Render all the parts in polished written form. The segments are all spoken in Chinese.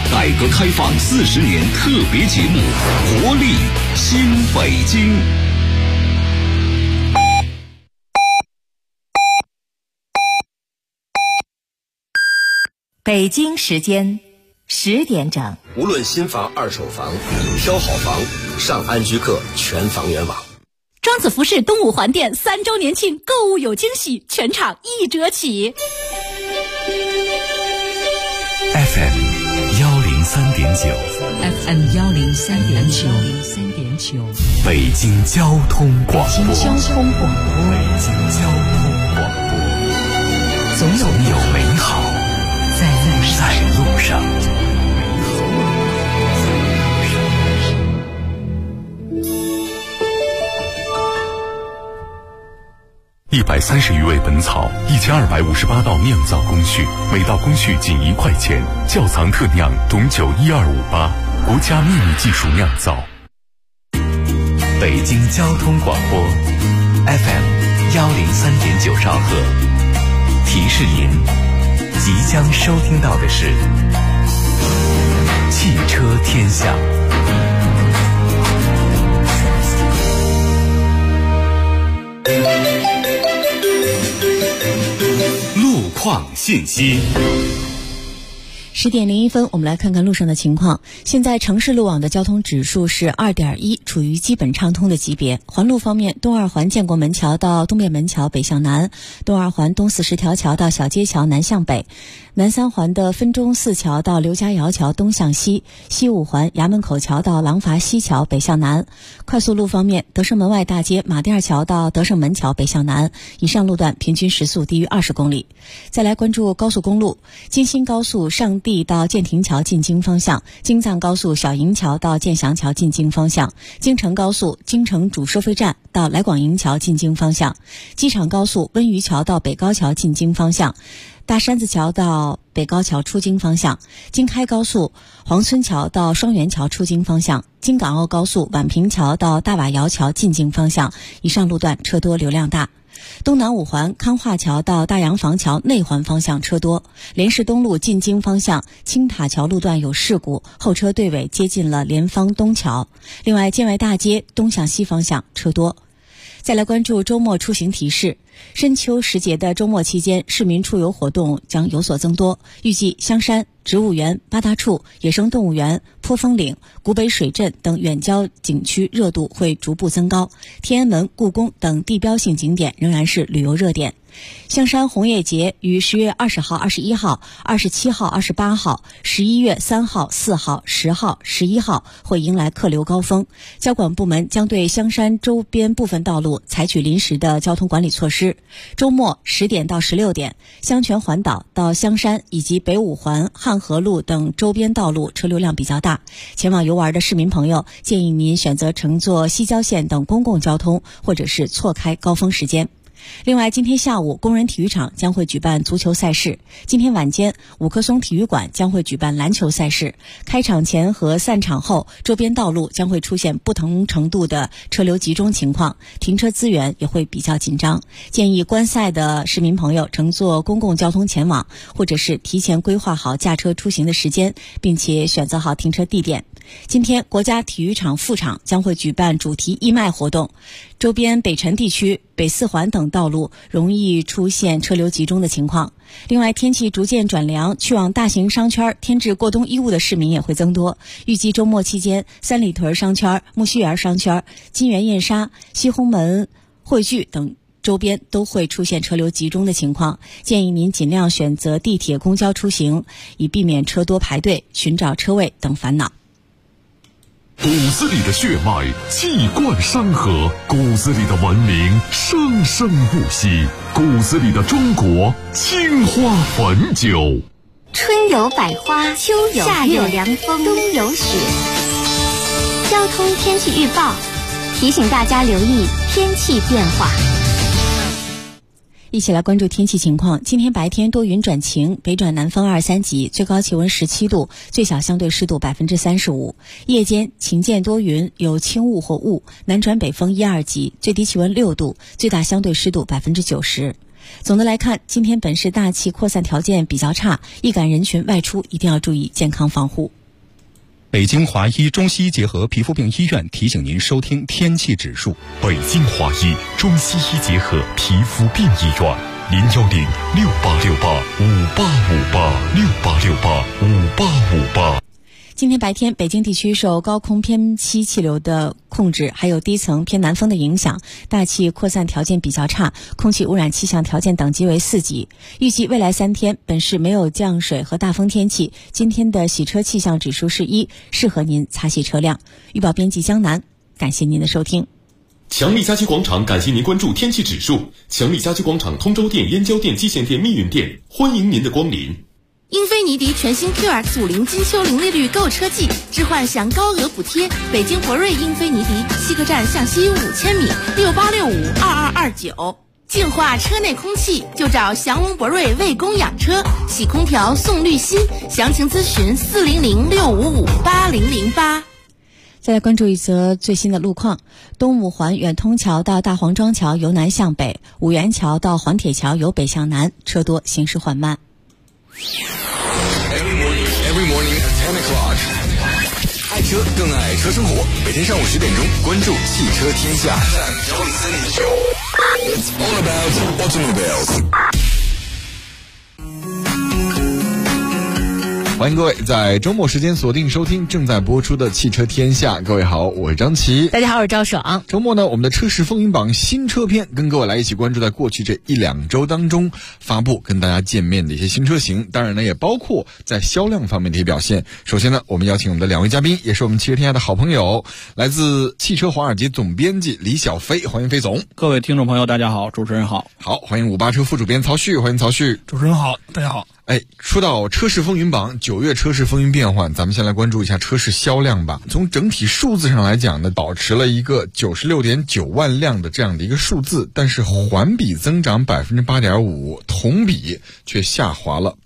改革开放40年特别节目《活力新北京》。 北京时间10点整。 无论新房、二手房，挑好房，上安居客全房源网。 庄子服饰东五环店3周年庆，购物有惊喜，全场1折起。 FM 103.9 FM 103.9 北京交通广播。 北京交通广播。 北京交通广播。总有美好在路上。130余味本草，1258道酿造工序，每道工序仅1块钱。窖藏特酿董酒12588，国家秘密技术酿造。北京交通广播 FM 103.9兆赫，提示您即将收听到的是汽车天下。 路况信息。 10点01分，我们来看看路上的情况。现在城市路网的交通指数是2.1，处于基本畅通的级别。环路方面，东二环建国门桥到东便门桥北向南，东二环东四十条桥到小街桥南向北，南三环的分钟寺桥到刘家窑桥东向西，西五环衙门口桥到廊坊西桥北向南。快速路方面，德胜门外大街马甸桥到德胜门桥北向南，以上路段平均时速低于20公里。再来关注高速公路，京新高速上地到建亭桥进京方向，京藏高速小营桥到建祥桥进京方向，京承高速京承主收费站到来广营桥进京方向，机场高速温榆桥到北高桥进京方向，大山子桥到北高桥出京方向，京开高速黄村桥到双元桥出京方向，京港澳高速宛平桥到大瓦窑桥进京方向，以上路段车多流量大。东南五环康化桥到大洋房桥内环方向车多，莲市东路进京方向青塔桥路段有事故，后车队尾接近了莲芳东桥。另外，建外大街东向西方向车多。再来关注周末出行提示。深秋时节的周末期间，市民出游活动将有所增多，预计香山、植物园、八大处、野生动物园、坡峰岭、古北水镇等远郊景区热度会逐步增高，天安门、故宫等地标性景点仍然是旅游热点。香山红叶节于10月20号、21号、27号、28号、11月3号、4号、10号、11号会迎来客流高峰，交管部门将对香山周边部分道路采取临时的交通管理措施。周末10点到16点，香泉环岛到香山以及北五环、汉河路等周边道路车流量比较大，前往游玩的市民朋友建议您选择乘坐西郊线等公共交通，或者是错开高峰时间。另外，今天下午工人体育场将会举办足球赛事，今天晚间五棵松体育馆将会举办篮球赛事。开场前和散场后，周边道路将会出现不同程度的车流集中情况，停车资源也会比较紧张，建议观赛的市民朋友乘坐公共交通前往，或者是提前规划好驾车出行的时间，并且选择好停车地点。今天国家体育场副场将会举办主题义卖活动，周边北辰地区、北四环等道路容易出现车流集中的情况。另外，天气逐渐转凉，去往大型商圈添置过冬衣物的市民也会增多。预计周末期间，三里屯商圈、木樨园商圈、金源燕莎、西红门汇聚等周边都会出现车流集中的情况，建议您尽量选择地铁、公交出行，以避免车多排队、寻找车位等烦恼。 骨子里的血脉气贯山河，骨子里的文明生生不息，骨子里的中国青花汾酒。 春有百花，秋有月，夏有凉风，冬有雪。交通天气预报提醒大家留意天气变化。 一起来关注天气情况。今天白天多云转晴，北转南风2、3级，最高气温17度，最小相对湿度35%。夜间晴间多云，有轻雾或雾，南转北风1、2级，最低气温6度，最大相对湿度90%。总的来看，今天本市大气扩散条件比较差，易感人群外出一定要注意健康防护。 北京华医中西医结合皮肤病医院提醒您收听天气指数。 北京华医中西医结合皮肤病医院，0106868585868685858。 今天白天，北京地区受高空偏西气流的控制，还有低层偏南风的影响，大气扩散条件比较差，空气污染气象条件等级为4级。预计未来3天，本市没有降水和大风天气。今天的洗车气象指数是1，适合您擦洗车辆。预报编辑江南，感谢您的收听。 强力家居广场感谢您关注天气指数。强力家居广场通州店、燕郊店、蓟县店、密云店，欢迎您的光临。 英菲尼迪全新 QX50金秋零利率购车季，置换享高额补贴。北京博瑞英菲尼迪西客站向西5000米，68652229。净化车内空气就找祥龙博瑞为供养车，洗空调送滤芯，详情咨询400-655-8008。 再来关注一则最新的路况。东五环远通桥到大黄庄桥由南向北，五元桥到环铁桥由北向南，车多，行驶缓慢。 Every morning at 10 o'clock. 爱车更爱车生活，每天上午10点钟，关注汽车天下。It's all about automobiles. 欢迎各位在周末时间锁定收听正在播出的汽车天下。各位好，我是张琪。 大家好，我是赵爽。 周末呢，我们的车市风云榜新车篇跟各位来一起关注在过去这1-2周当中发布跟大家见面的一些新车型，当然呢也包括在销量方面的一些表现。首先呢，我们邀请我们的2位嘉宾，也是我们汽车天下的好朋友，来自汽车华尔街总编辑李小飞，欢迎飞总。 各位听众朋友大家好，主持人好。 好，欢迎58车副主编曹旭，欢迎曹旭。 主持人好，大家好。 说到车市风云榜，9月车市风云变幻，咱们先来关注一下车市销量吧。从整体数字上来讲呢，保持了一个 96.9 万辆的这样的一个数字，但是环比增长 8.5%， 同比却下滑了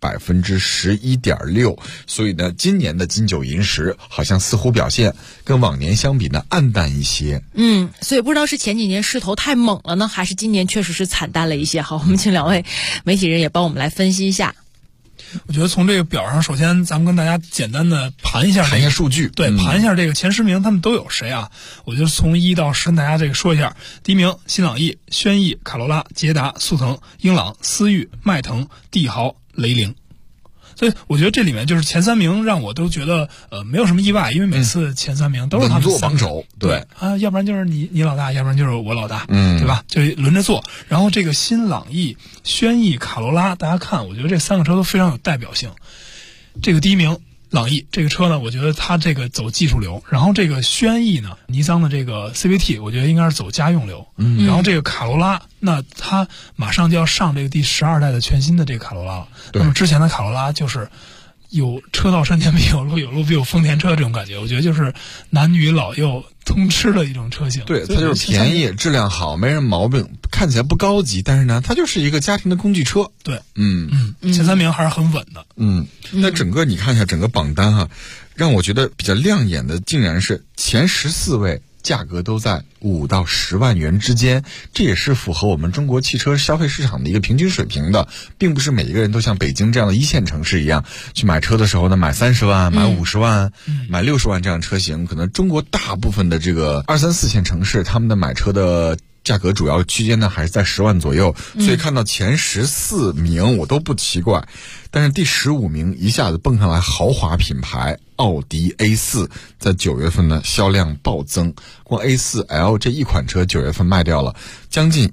11.6%。所以呢，今年的金九银十好像似乎表现跟往年相比呢暗淡一些。 所以不知道是前几年势头太猛了呢，还是今年确实是惨淡了一些。好，我们请2位媒体人也帮我们来分析一下。 我觉得从这个表上，首先咱们跟大家简单的盘一下数据， 对，盘一下这个前10名他们都有谁啊？我就从1到10跟大家这个说一下。第一名新朗逸、轩逸、卡罗拉、捷达、速腾、英朗、思域、迈腾、帝豪、雷凌。所以我觉得这里面就是前3名让我都觉得没有什么意外，因为每次前3名都是他们稳坐榜首， 对啊，要不然就是你老大，要不然就是我老大，对吧？就轮着做。然后这个新朗逸、轩逸、卡罗拉，大家看，我觉得这3个车都非常有代表性。这个第一名朗逸这个车呢，我觉得它这个走技术流，然后这个轩逸呢，尼桑的这个 CVT， 我觉得应该是走家用流，然后这个卡罗拉，那它马上就要上这个第12代的全新的这个卡罗拉了。那么之前的卡罗拉就是有车到山前必有路，有路必有丰田车这种感觉，我觉得就是男女老幼通吃的一种车型。 对，它就是便宜，质量好，没人毛病，看起来不高级，但是呢，它就是一个家庭的工具车。 对，前3名还是很稳的。 那整个你看一下整个榜单哈，让我觉得比较亮眼的，竟然是前14位价格都在5到10万元之间，这也是符合我们中国汽车消费市场的一个平均水平的，并不是每一个人都像北京这样的1线城市一样，去买车的时候呢，买30万、买50万、买60万这样的车型，可能中国大部分的这个2、3、4线城市，他们的买车的价格主要区间呢还是在10万左右，所以看到前14名我都不奇怪。但是第15名一下子蹦上来豪华品牌奥迪 A4， 在9月份呢销量暴增，光 A4L 这一款车9月份卖掉了将近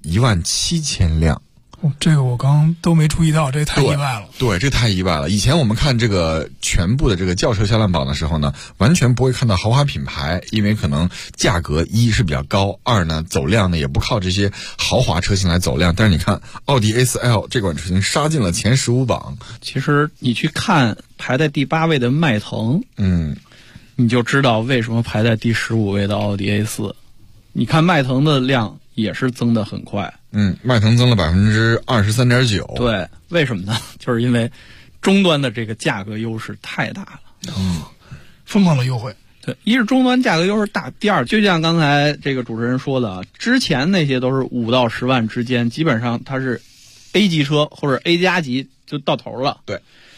17000辆。 这个我刚都没注意到，这太意外了。 对，这太意外了。以前我们看这个全部的这个轿车销量榜的时候呢，完全不会看到豪华品牌，因为可能价格1是比较高，2呢走量呢也不靠这些豪华车型来走量。但是你看奥迪 A4L 这款车型杀进了前15榜。 其实你去看排在第8位的迈腾，你就知道为什么排在第15位的奥迪 A4。你看迈腾的量也是增得很快。 迈腾增了 23.9%。 对，为什么呢？就是因为终端的这个价格优势太大了， 疯狂的优惠。 对，一是终端价格优势大，第二就像刚才这个主持人说的，之前那些都是5到10万之间，基本上它是 A 级车或者 A 加级就到头了。 对，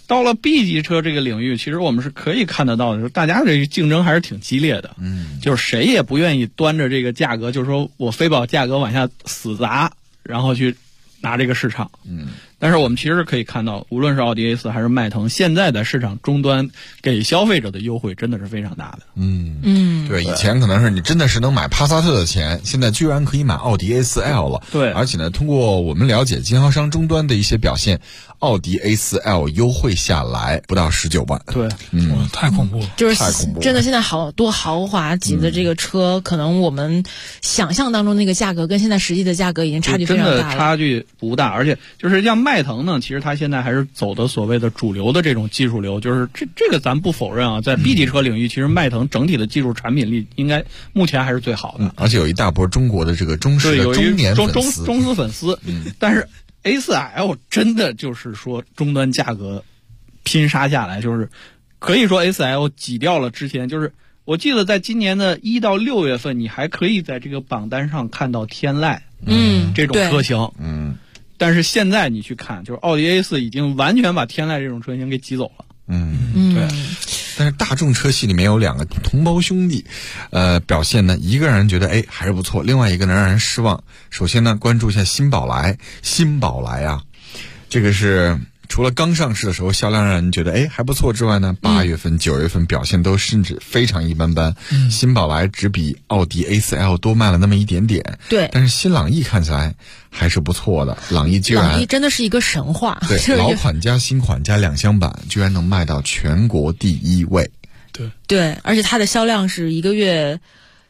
到了 B 级车这个领域，其实我们是可以看得到的，就是大家这个竞争还是挺激烈的。就是谁也不愿意端着这个价格，就是说我非把价格往下死砸，然后去拿这个市场。但是我们其实可以看到，无论是奥迪 A4 还是迈腾，现在在市场终端给消费者的优惠真的是非常大的。 对，以前可能是你真的是能买帕萨特的钱，现在居然可以买奥迪 A4L 了。 对， 而且呢，通过我们了解经销商终端的一些表现，奥迪 A4L 优惠下来不到19万。 对， 太恐怖了， 就是真的现在好多豪华级的这个车，可能我们想象当中那个价格跟现在实际的价格已经差距非常大了。 真的差距不大，而且就是像迈腾呢，其实它现在还是走的所谓的主流的这种技术流，就是这个咱不否认啊，在 B 级车领域，其实迈腾整体的技术产品力应该目前还是最好的。 而且有一大波中国的这个忠实的中年粉丝， 中资粉丝。但是 A4L 真的就是说终端价格拼杀下来，就是可以说 A4L 挤掉了之前，就是我记得在今年的1到6月份，你还可以在这个榜单上看到天籁这种车型。但是现在你去看，就是奥迪 A4 已经完全把天籁这种车型给挤走了。 对。但是大众车系里面有2个同胞兄弟，表现呢，一个让人觉得还是不错，另外一个能让人失望。首先呢，关注一下新宝来啊，这个是除了刚上市的时候销量让人觉得还不错之外呢，8月份、9月份表现都甚至非常一般般。新宝来只比奥迪 A4L 多卖了那么一点点。 对， 但是新朗逸看起来还是不错的。朗逸真的是一个神话。 对，老款加新款加2厢版居然能卖到全国第1位。 对，而且它的销量是一个月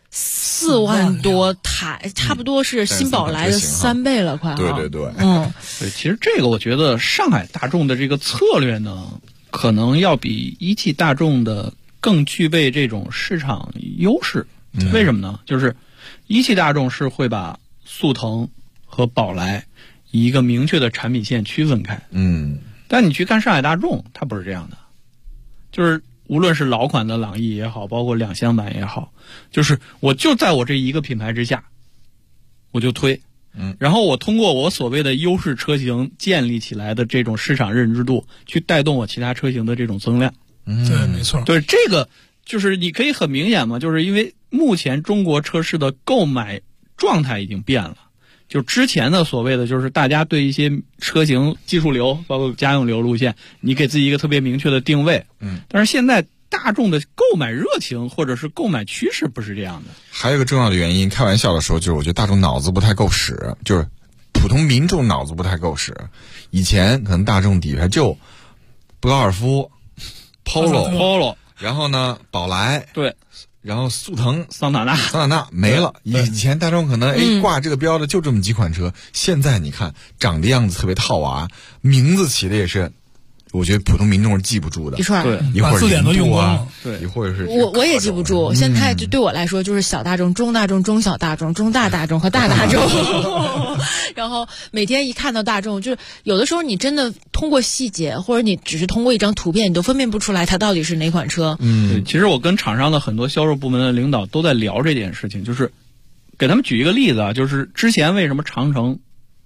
4万多台，差不多是新宝来的3倍了，快。 对。 对，其实这个我觉得上海大众的这个策略呢，可能要比一汽大众的更具备这种市场优势。为什么呢？就是一汽大众是会把速腾和宝来以一个明确的产品线区分开。但你去看上海大众，它不是这样的，就是无论是老款的朗逸也好，包括2厢版也好，就是我就在我这一个品牌之下，我就推，然后我通过我所谓的优势车型建立起来的这种市场认知度，去带动我其他车型的这种增量。 对，没错。 对，这个就是你可以很明显嘛，就是因为目前中国车市的购买状态已经变了。就之前的所谓的就是大家对一些车型技术流包括家用流路线，你给自己一个特别明确的定位。但是现在大众的购买热情或者是购买趋势不是这样的。 还有一个重要的原因，开玩笑的时候，就是我觉得大众脑子不太够使，就是普通民众脑子不太够使。以前可能大众底下就高尔夫、Polo， 然后呢宝来， 对， 然后速腾、 桑塔纳没了。以前大众可能挂这个标的就这么几款车，现在你看长的样子特别套娃，名字起的也是，我觉得普通民众是记不住的。 一串， 对， 一会儿字典都用光了， 对， 一会儿是我也记不住。现在就对我来说就是小大众、中大众、中小大众、中大大众和大大众。然后每天一看到大众，就是有的时候你真的通过细节，或者你只是通过一张图片，你都分辨不出来它到底是哪款车。 对，其实我跟厂商的很多销售部门的领导都在聊这件事情，就是给他们举一个例子啊，就是之前为什么长城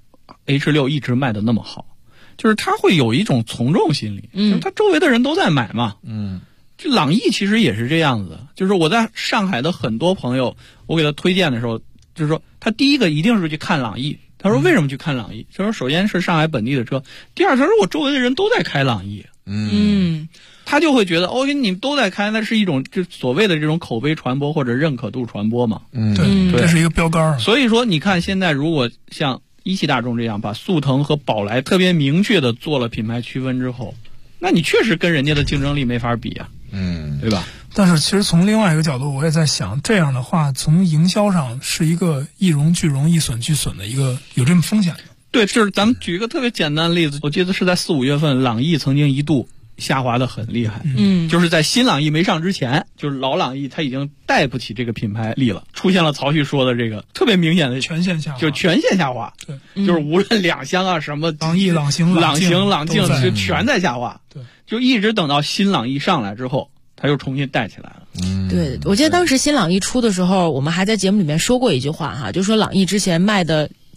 H6 一直卖的那么好，就是他会有一种从众心理，就是他周围的人都在买嘛。就朗逸其实也是这样子，就是我在上海的很多朋友，我给他推荐的时候，就是说他第一个一定是去看朗逸。他说为什么去看朗逸？他说首先是上海本地的车，第二他说我周围的人都在开朗逸。他就会觉得你们都在开，那是一种就所谓的这种口碑传播或者认可度传播嘛。 对，这是一个标杆。 所以说你看现在如果像一汽大众这样把速腾和宝来特别明确的做了品牌区分之后，那你确实跟人家的竞争力没法比啊。对吧？ 但是其实从另外一个角度，我也在想，这样的话从营销上是一个一荣俱荣、一损俱损的一个有这么风险的。 对，就是咱们举一个特别简单的例子，我记得是在4、5月份，朗逸曾经一度下滑的很厉害。就是在新朗逸没上之前，就是老朗逸它已经带不起这个品牌力了，出现了曹旭说的这个特别明显的全线下滑， 就全线下滑。对，就是无论2厢啊什么朗逸、朗行、 朗境就全在下滑。 对， 就一直等到新朗逸上来之后，它又重新带起来了。 对，我记得当时新朗逸出的时候，我们还在节目里面说过一句话哈，就说朗逸之前卖的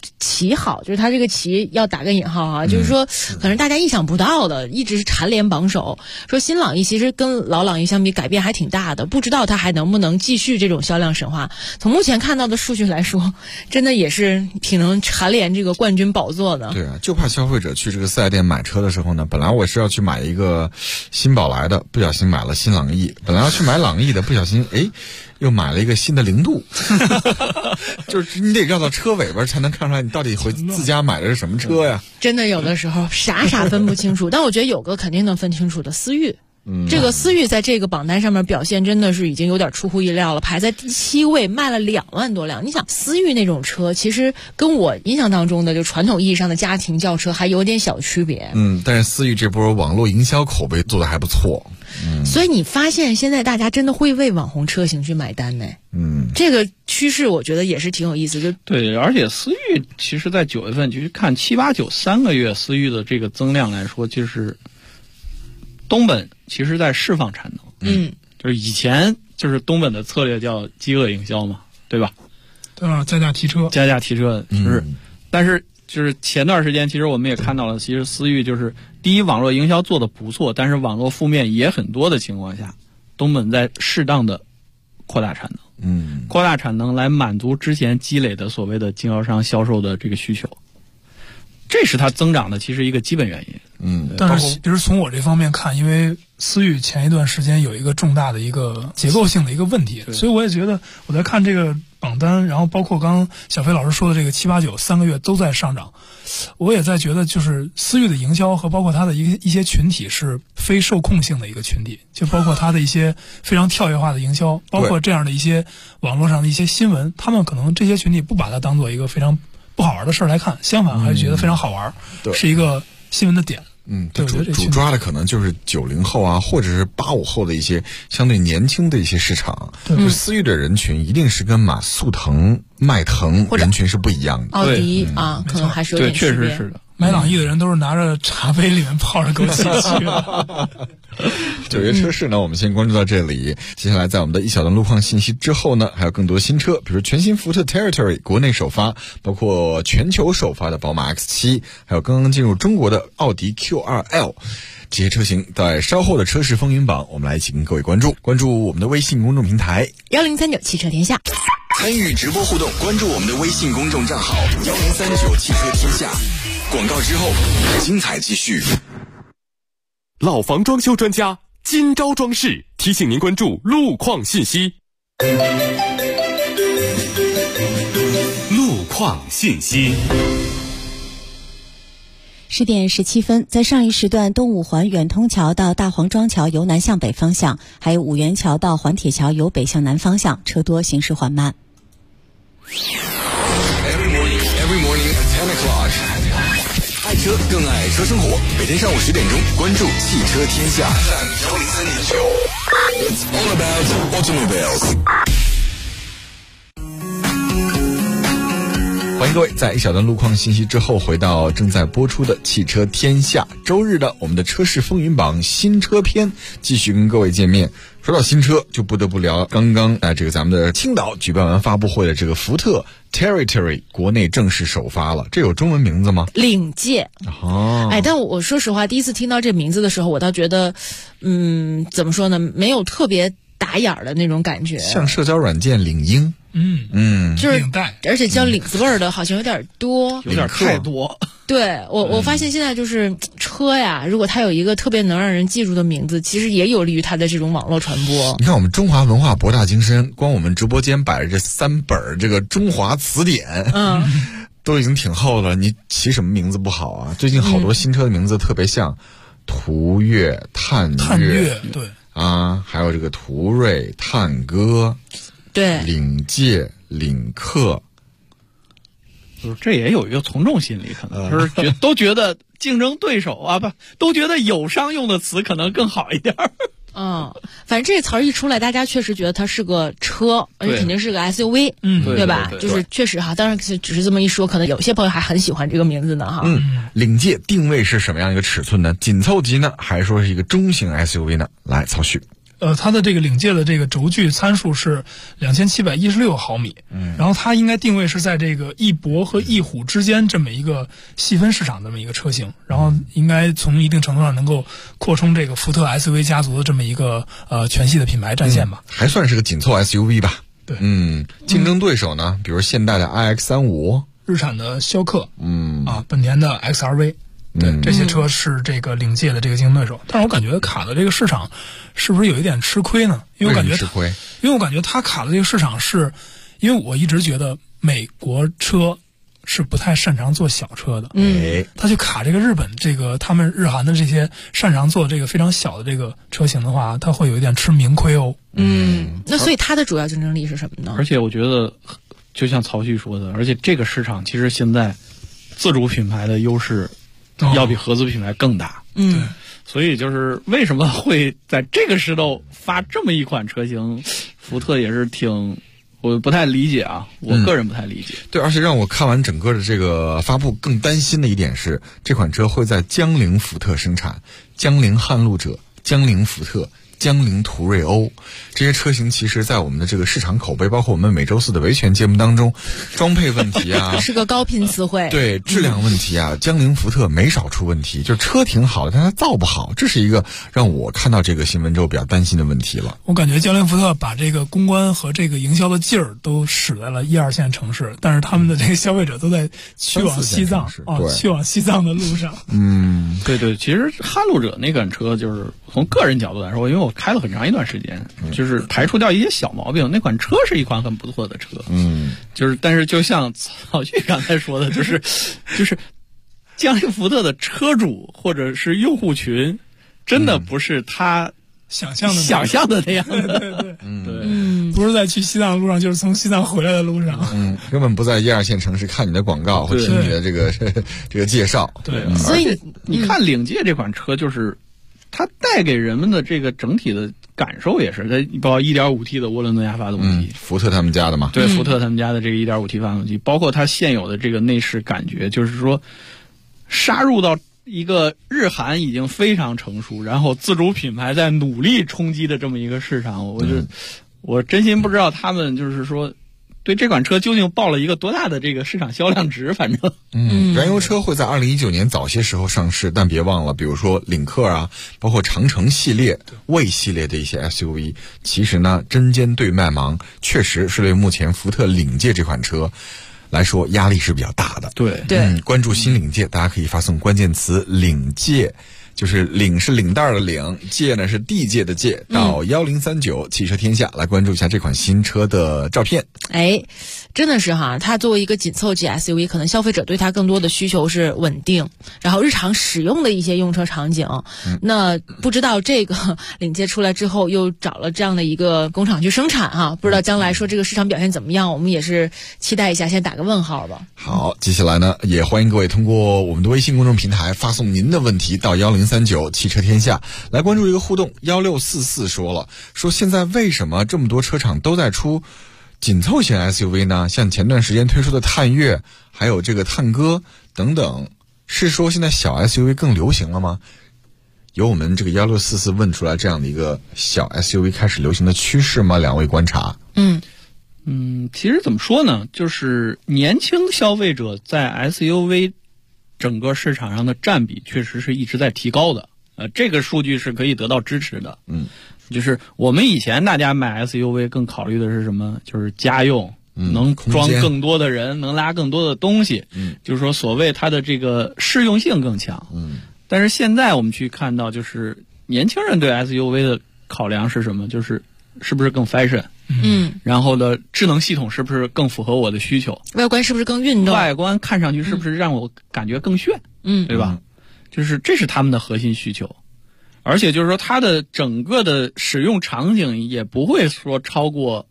旗好，就是它这个旗要打个引号啊，就是说可能大家意想不到的，一直是蝉联榜首。说新朗逸其实跟老朗逸相比改变还挺大的，不知道它还能不能继续这种销量神话。从目前看到的数据来说，真的也是挺能蝉联这个冠军宝座的。 对啊，就怕消费者去这个四 S 店买车的时候呢，本来我是要去买一个新宝来的，不小心买了新朗逸，本来要去买朗逸的，不小心又买了一个新的零度，就是你得绕到车尾巴才能看出来你到底回自家买的是什么车呀。 真的有的时候傻分不清楚，但我觉得有个肯定能分清楚的，思域。这个思域在这个榜单上面表现真的是已经有点出乎意料了，排在第7位，卖了2万多辆。你想思域那种车其实跟我印象当中的就传统意义上的家庭轿车还有点小区别。 但是思域这波网络营销口碑做得还不错。 所以你发现现在大家真的会为网红车型去买单呢。这个趋势我觉得也是挺有意思。就对，而且思域其实在9月份就是看7、8、9 3个月思域的这个增量来说，就是东本其实在释放产能。就是以前就是东本的策略叫饥饿营销嘛，对吧？ 对吧？加价提车就是，但是就是前段时间其实我们也看到了，其实思域就是第一网络营销做得不错，但是网络负面也很多的情况下，东本在适当的扩大产能，扩大产能来满足之前积累的所谓的经销商销售的这个需求，这是它增长的其实一个基本原因。 但是其实从我这方面看，因为思域前一段时间有一个重大的一个结构性的一个问题，所以我也觉得我在看这个榜单，然后包括刚刚小飞老师说的这个7、8、9 3个月都在上涨，我也在觉得就是思域的营销和包括它的一些群体是非受控性的一个群体，就包括它的一些非常跳跃化的营销，包括这样的一些网络上的一些新闻，他们可能这些群体不把它当做一个非常不好玩的事儿来看，相反还觉得非常好玩，是一个新闻的点。 主抓的可能就是90后啊，或者是85后的一些相对年轻的一些市场。就思域的人群一定是跟速腾、迈腾人群是不一样的。 奥迪可能还是有点区别。 确实是的。 买朗逸的人都是拿着茶杯里面泡着枸杞去的。 9月车市呢，我们先关注到这里。接下来在我们的一小段路况信息之后呢，还有更多新车，比如全新福特 Territory 国内首发，包括全球首发的宝马 X7， 还有刚刚进入中国的奥迪 Q2L。这些车型在稍后的车市风云榜，我们来一起跟各位关注我们的微信公众平台 1039汽车天下。 参与直播互动，关注我们的微信公众账号1039汽车天下。广告之后，精彩继续。 老房装修专家今朝装饰提醒您关注路况信息。路况信息。 10点17分，在上一时段，东五环远通桥到大黄庄桥由南向北方向，还有五元桥到环铁桥由北向南方向，车多，行驶缓慢。 Every morning at 10 o'clock， 爱车更爱车生活。每天上午10点钟，关注汽车天下。It's all about automobiles。 欢迎各位在一小段路况信息之后回到正在播出的汽车天下。周日的我们的车市风云榜新车篇继续跟各位见面。说到新车，就不得不聊刚刚这个咱们的青岛举办完发布会的这个福特 Territory 国内正式首发了。这有中文名字吗？ 领界。但我说实话，第一次听到这名字的时候，我倒觉得怎么说呢，没有特别打眼的那种感觉， 像社交软件领英。 就是领带， 而且叫领子味儿的好像有点多， 有点太多。 对，我发现现在就是车呀，如果它有一个特别能让人记住的名字，其实也有利于它的这种网络传播。 你看我们中华文化博大精深，光我们直播间摆着这3本这个中华词典，都已经挺厚了，你起什么名字不好啊？最近好多新车的名字特别像途岳、探岳， 对还有这个途锐、探歌。 对， 领界、领克， 就是这也有一个从众心理，可能就是都觉得竞争对手都觉得友商用的词可能更好一点。 反正这个词儿一出来，大家确实觉得它是个车，而且肯定是个 SUV， 对吧？就是确实当然只是这么一说，可能有些朋友还很喜欢这个名字呢领界定位是什么样一个尺寸呢？紧凑级呢，还是说是一个中型 SUV 呢？来，曹旭。 它的这个领界的这个轴距参数是2716毫米，然后它应该定位是在这个翼博和翼虎之间这么一个细分市场这么一个车型，然后应该从一定程度上能够扩充这个福特 SUV 家族的这么一个全系的品牌战线吧， 还算是个紧凑 SUV 吧。 对， 竞争对手呢，比如现代的 iX35， 日产的逍客，本田的 XRV。对，这些车是这个领界的这个竞争对手，但是我感觉卡的这个市场是不是有一点吃亏呢？因为我感觉吃亏， 因为我感觉它卡的这个市场是，因为我一直觉得美国车是不太擅长做小车的，他去卡这个日本这个他们日韩的这些擅长做这个非常小的这个车型的话，它会有一点吃名亏哦。 那所以它的主要竞争力是什么呢？ 而且我觉得，就像曹旭说的，而且这个市场其实现在自主品牌的优势要比合资品牌更大，所以就是为什么会在这个时候发这么一款车型，福特也是我不太理解啊，我个人不太理解。 对，而且让我看完整个的这个发布更担心的一点是，这款车会在江铃福特生产，江铃撼路者、江铃福特、江铃途锐欧这些车型，其实在我们的这个市场口碑，包括我们每周四的维权节目当中，装配问题啊是个高频词汇。 对，质量问题啊，江铃福特没少出问题，就车挺好的，但它造不好，这是一个让我看到这个新闻之后比较担心的问题了。 我感觉江铃福特把这个公关和这个营销的劲儿都使在了1、2线城市，但是他们的这个消费者都在去往西藏去往西藏的路上。 对，其实撼路者那款车就是从个人角度来说，因为我开了很长一段时间，就是排除掉一些小毛病，那款车是一款很不错的车。但是就像曹旭刚才说的，就是江铃福特的车主或者是用户群，真的不是他想象的那样的。 对，不是在去西藏的路上，就是从西藏回来的路上。 根本不在1、2线城市看你的广告或听你的这个介绍。 对， 所以你看领界这款车，就是它带给人们的这个整体的感受也是，它包括 1.5T 的涡轮增压发动机， 福特他们家的嘛。 对，福特他们家的这个 1.5T 发动机，包括它现有的这个内饰感觉，就是说杀入到一个日韩已经非常成熟，然后自主品牌在努力冲击的这么一个市场，我真心不知道他们就是说对这款车究竟报了一个多大的这个市场销量值，反正。 燃油车会在2019年早些时候上市，但别忘了，比如说领克啊，包括长城系列、魏系列的一些 SUV， 其实呢针尖对麦芒，确实是对目前福特领界这款车来说压力是比较大的。 对， 关注新领界，大家可以发送关键词领界，就是领是领带的领，界呢是地界的界，到1039汽车天下来关注一下这款新车的照片。 真的是哈，它作为一个紧凑级 SUV， 可能消费者对它更多的需求是稳定，然后日常使用的一些用车场景。那不知道这个领界出来之后，又找了这样的一个工厂去生产哈，不知道将来说这个市场表现怎么样，我们也是期待一下，先打个问号吧。 好，接下来呢，也欢迎各位通过我们的微信公众平台发送您的问题到1039汽车天下来关注一个互动。1644说现在为什么这么多车厂都在出紧凑型 SUV 呢？像前段时间推出的探岳，还有这个探歌等等，是说现在小 SUV 更流行了吗？由我们这个1644问出来这样的一个小 SUV 开始流行的趋势吗？两位观察。 其实怎么说呢，就是年轻消费者在 SUV 整个市场上的占比确实是一直在提高的。这个数据是可以得到支持的。就是我们以前大家买 SUV 更考虑的是什么？就是家用，能装更多的人，能拉更多的东西。就是说所谓它的这个适用性更强。但是现在我们去看到，就是年轻人对 SUV 的考量是什么？就是是不是更 fashion？然后的智能系统是不是更符合我的需求？ 外观是不是更运动？ 外观看上去是不是让我感觉更炫？对吧？就是这是他们的核心需求。而且就是说它的整个的使用场景也不会说超过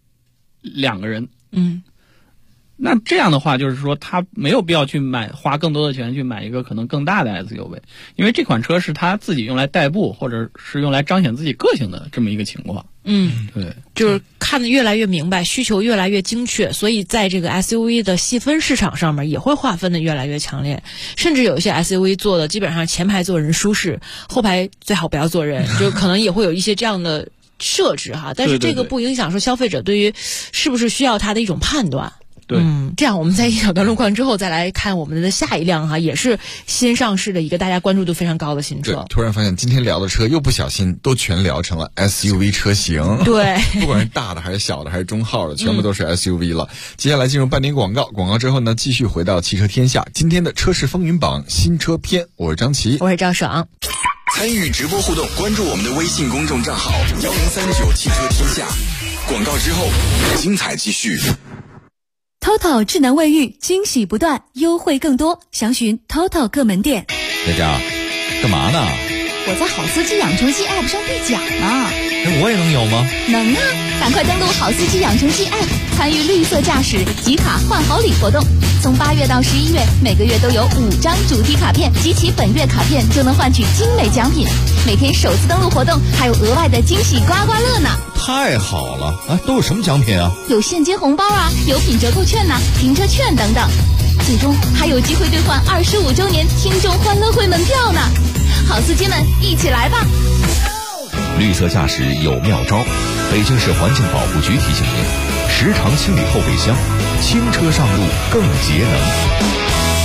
2个人。那这样的话就是说他没有必要去花更多的钱去买一个可能更大的 SUV， 因为这款车是他自己用来代步或者是用来彰显自己个性的这么一个情况。对， 就是看得越来越明白，需求越来越精确，所以在这个 SUV 的细分市场上面也会划分的越来越强烈，甚至有一些 SUV 做的基本上前排坐人舒适，后排最好不要坐人，就可能也会有一些这样的设置哈，但是这个不影响说消费者对于是不是需要它的一种判断。 对， 这样我们在一小段路况之后再来看我们的下一辆哈，也是新上市的一个大家关注度非常高的新车。 对，突然发现今天聊的车又不小心都全聊成了 SUV 车型。 对， 不管是大的还是小的还是中号的，全部都是 SUV 了。接下来进入半点广告，广告之后呢，继续回到汽车天下今天的车市风云榜新车篇。我是张琪， 我是赵爽。 参与直播互动，关注我们的微信公众账号1039汽车天下。广告之后，精彩继续。 TOTO 智能卫浴惊喜不断，优惠更多，详询 TOTO 各门店。 佳佳，干嘛呢？ 我在好司机养成系 App 上兑奖呢。 我也能有吗？ 能啊！赶快登录好司机养成系 App， 参与绿色驾驶集卡换好礼活动。从8月到11月，每个月都有5张主题卡片，集齐本月卡片就能换取精美奖品。每天首次登录活动还有额外的惊喜刮刮乐呢！ 太好了啊！都有什么奖品啊？ 有现金红包啊，有品折扣券呐、停车券等等。最终还有机会兑换25周年听众欢乐会门票呢！好司机们，一起来吧！ 绿色驾驶有妙招，北京市环境保护局提醒您：时常清理后备箱，轻车上路更节能。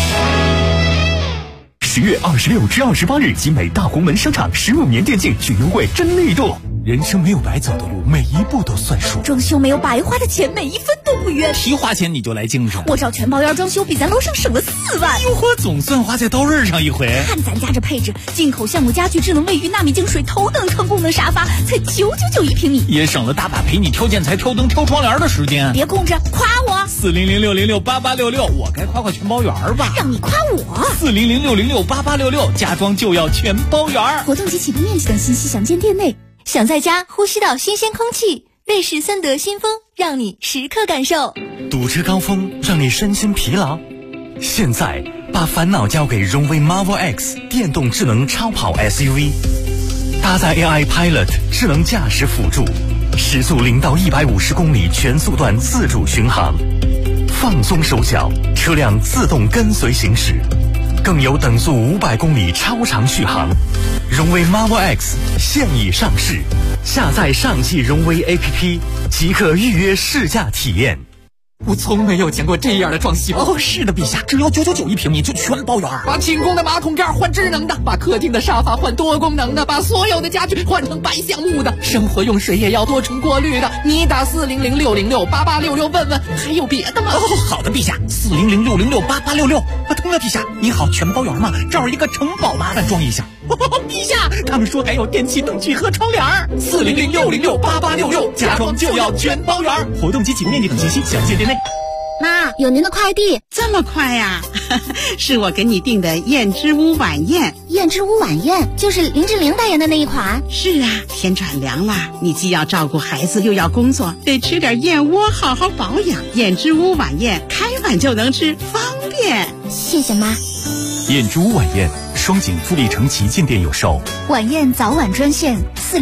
10月26至28日，集美大红门商场15年电竞巨优惠真力度。人生没有白走的路，每一步都算数。 装修没有白花的钱，每一分都不冤。 提花钱你就来精神， 我找全包院装修比咱楼上省了4万。 哟呵，总算花在刀刃上一回。 看咱家这配置，进口橡木家具、智能卫浴、纳米净水、头等舱功能沙发，才999一平米， 也省了大把陪你挑建材、挑灯、挑窗帘的时间。 别空着，夸我 ！400-606-8866，我该夸全包园吧？ 让你夸我 ！400-606-8866，家装就要全包园。 活动及起步面积等信息详见店内。想在家呼吸到新鲜空气，瑞士森德新风让你时刻感受。 堵车高峰让你身心疲劳，现在把烦恼交给荣威 Marvel X 电动智能超跑 SUV， 搭载 AI Pilot 智能驾驶辅助，时速0到150公里全速段自主巡航，放松手脚，车辆自动跟随行驶，更有等速500公里超长续航。荣威 Marvel X 现已上市，下载上汽荣威 APP 即可预约试驾体验。我从没有见过这样的装修哦！是的，陛下，只要999一平米就全包圆。把清宫的马桶盖换智能的，把客厅的沙发换多功能的，把所有的家具换成白橡木的，生活用水也要多重过滤的。你打400-606-8866问问，还有别的吗？哦，好的，陛下，400-606-8866。对了，陛下，你好，全包圆吗？这儿一个城堡，麻烦装一下。陛下，他们说还有电器、灯具和窗帘。400-606-8866，家装就要全包圆。活动及起步面积等信息详见店内。 妈，有您的快递。 这么快呀？是我给你订的燕之屋晚宴。 燕之屋晚宴就是林志玲代言的那一款。 是啊，天转凉了，你既要照顾孩子又要工作，得吃点燕窝好好保养。燕之屋晚宴开碗就能吃，方便。 谢谢妈。 燕之屋晚宴，双井富力城旗舰店有售。 晚宴早晚专线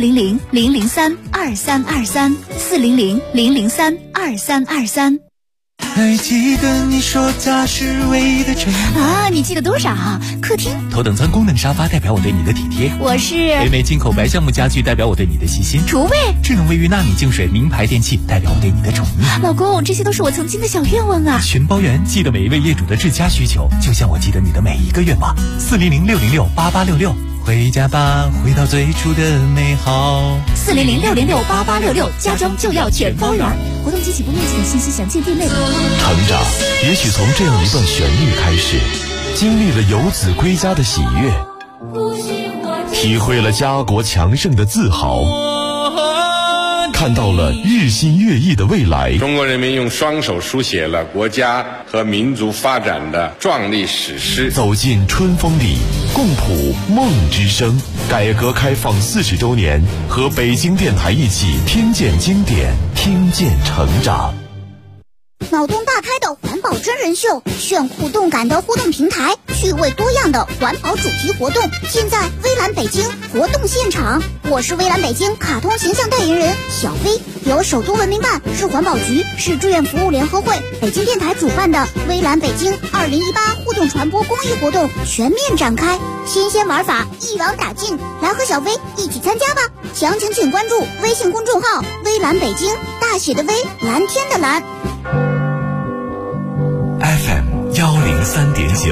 400-003-2323 400-003-2323。 还记得你说它是唯一的承诺啊？你记得多少？客厅头等舱功能沙发代表我对你的体贴， 我是北美进口白橡木家具代表我对你的细心， 厨卫智能卫浴纳米净水名牌电器代表我对你的宠溺。 老公，这些都是我曾经的小愿望啊！ 全包圆，记得每一位业主的至佳需求，就像我记得你的每一个愿望。400-606-8866，回家吧，回到最初的美好。 400-606-8866，家装就要全包圆。活动及起步面积等信息详见店内。 成长也许从这样一段旋律开始，经历了游子归家的喜悦，体会了家国强盛的自豪，看到了日新月异的未来。 中国人民用双手书写了国家和民族发展的壮丽史诗。 走进春风里，共谱梦之声。改革开放40周年，和北京电台一起听见经典，听见成长。 脑洞大开的环保保真人秀，炫酷动感的互动平台，趣味多样的环保主题活动，现在微蓝北京活动现场。我是微蓝北京卡通形象代言人小飞，由首都文明办、市环保局、市志愿服务联合会、北京电台主办的微蓝北京2018互动传播公益活动全面展开，新鲜玩法一网打尽，来和小飞一起参加吧！详情请关注微信公众号微蓝北京，大写的微，蓝天的蓝。 FM 103.9，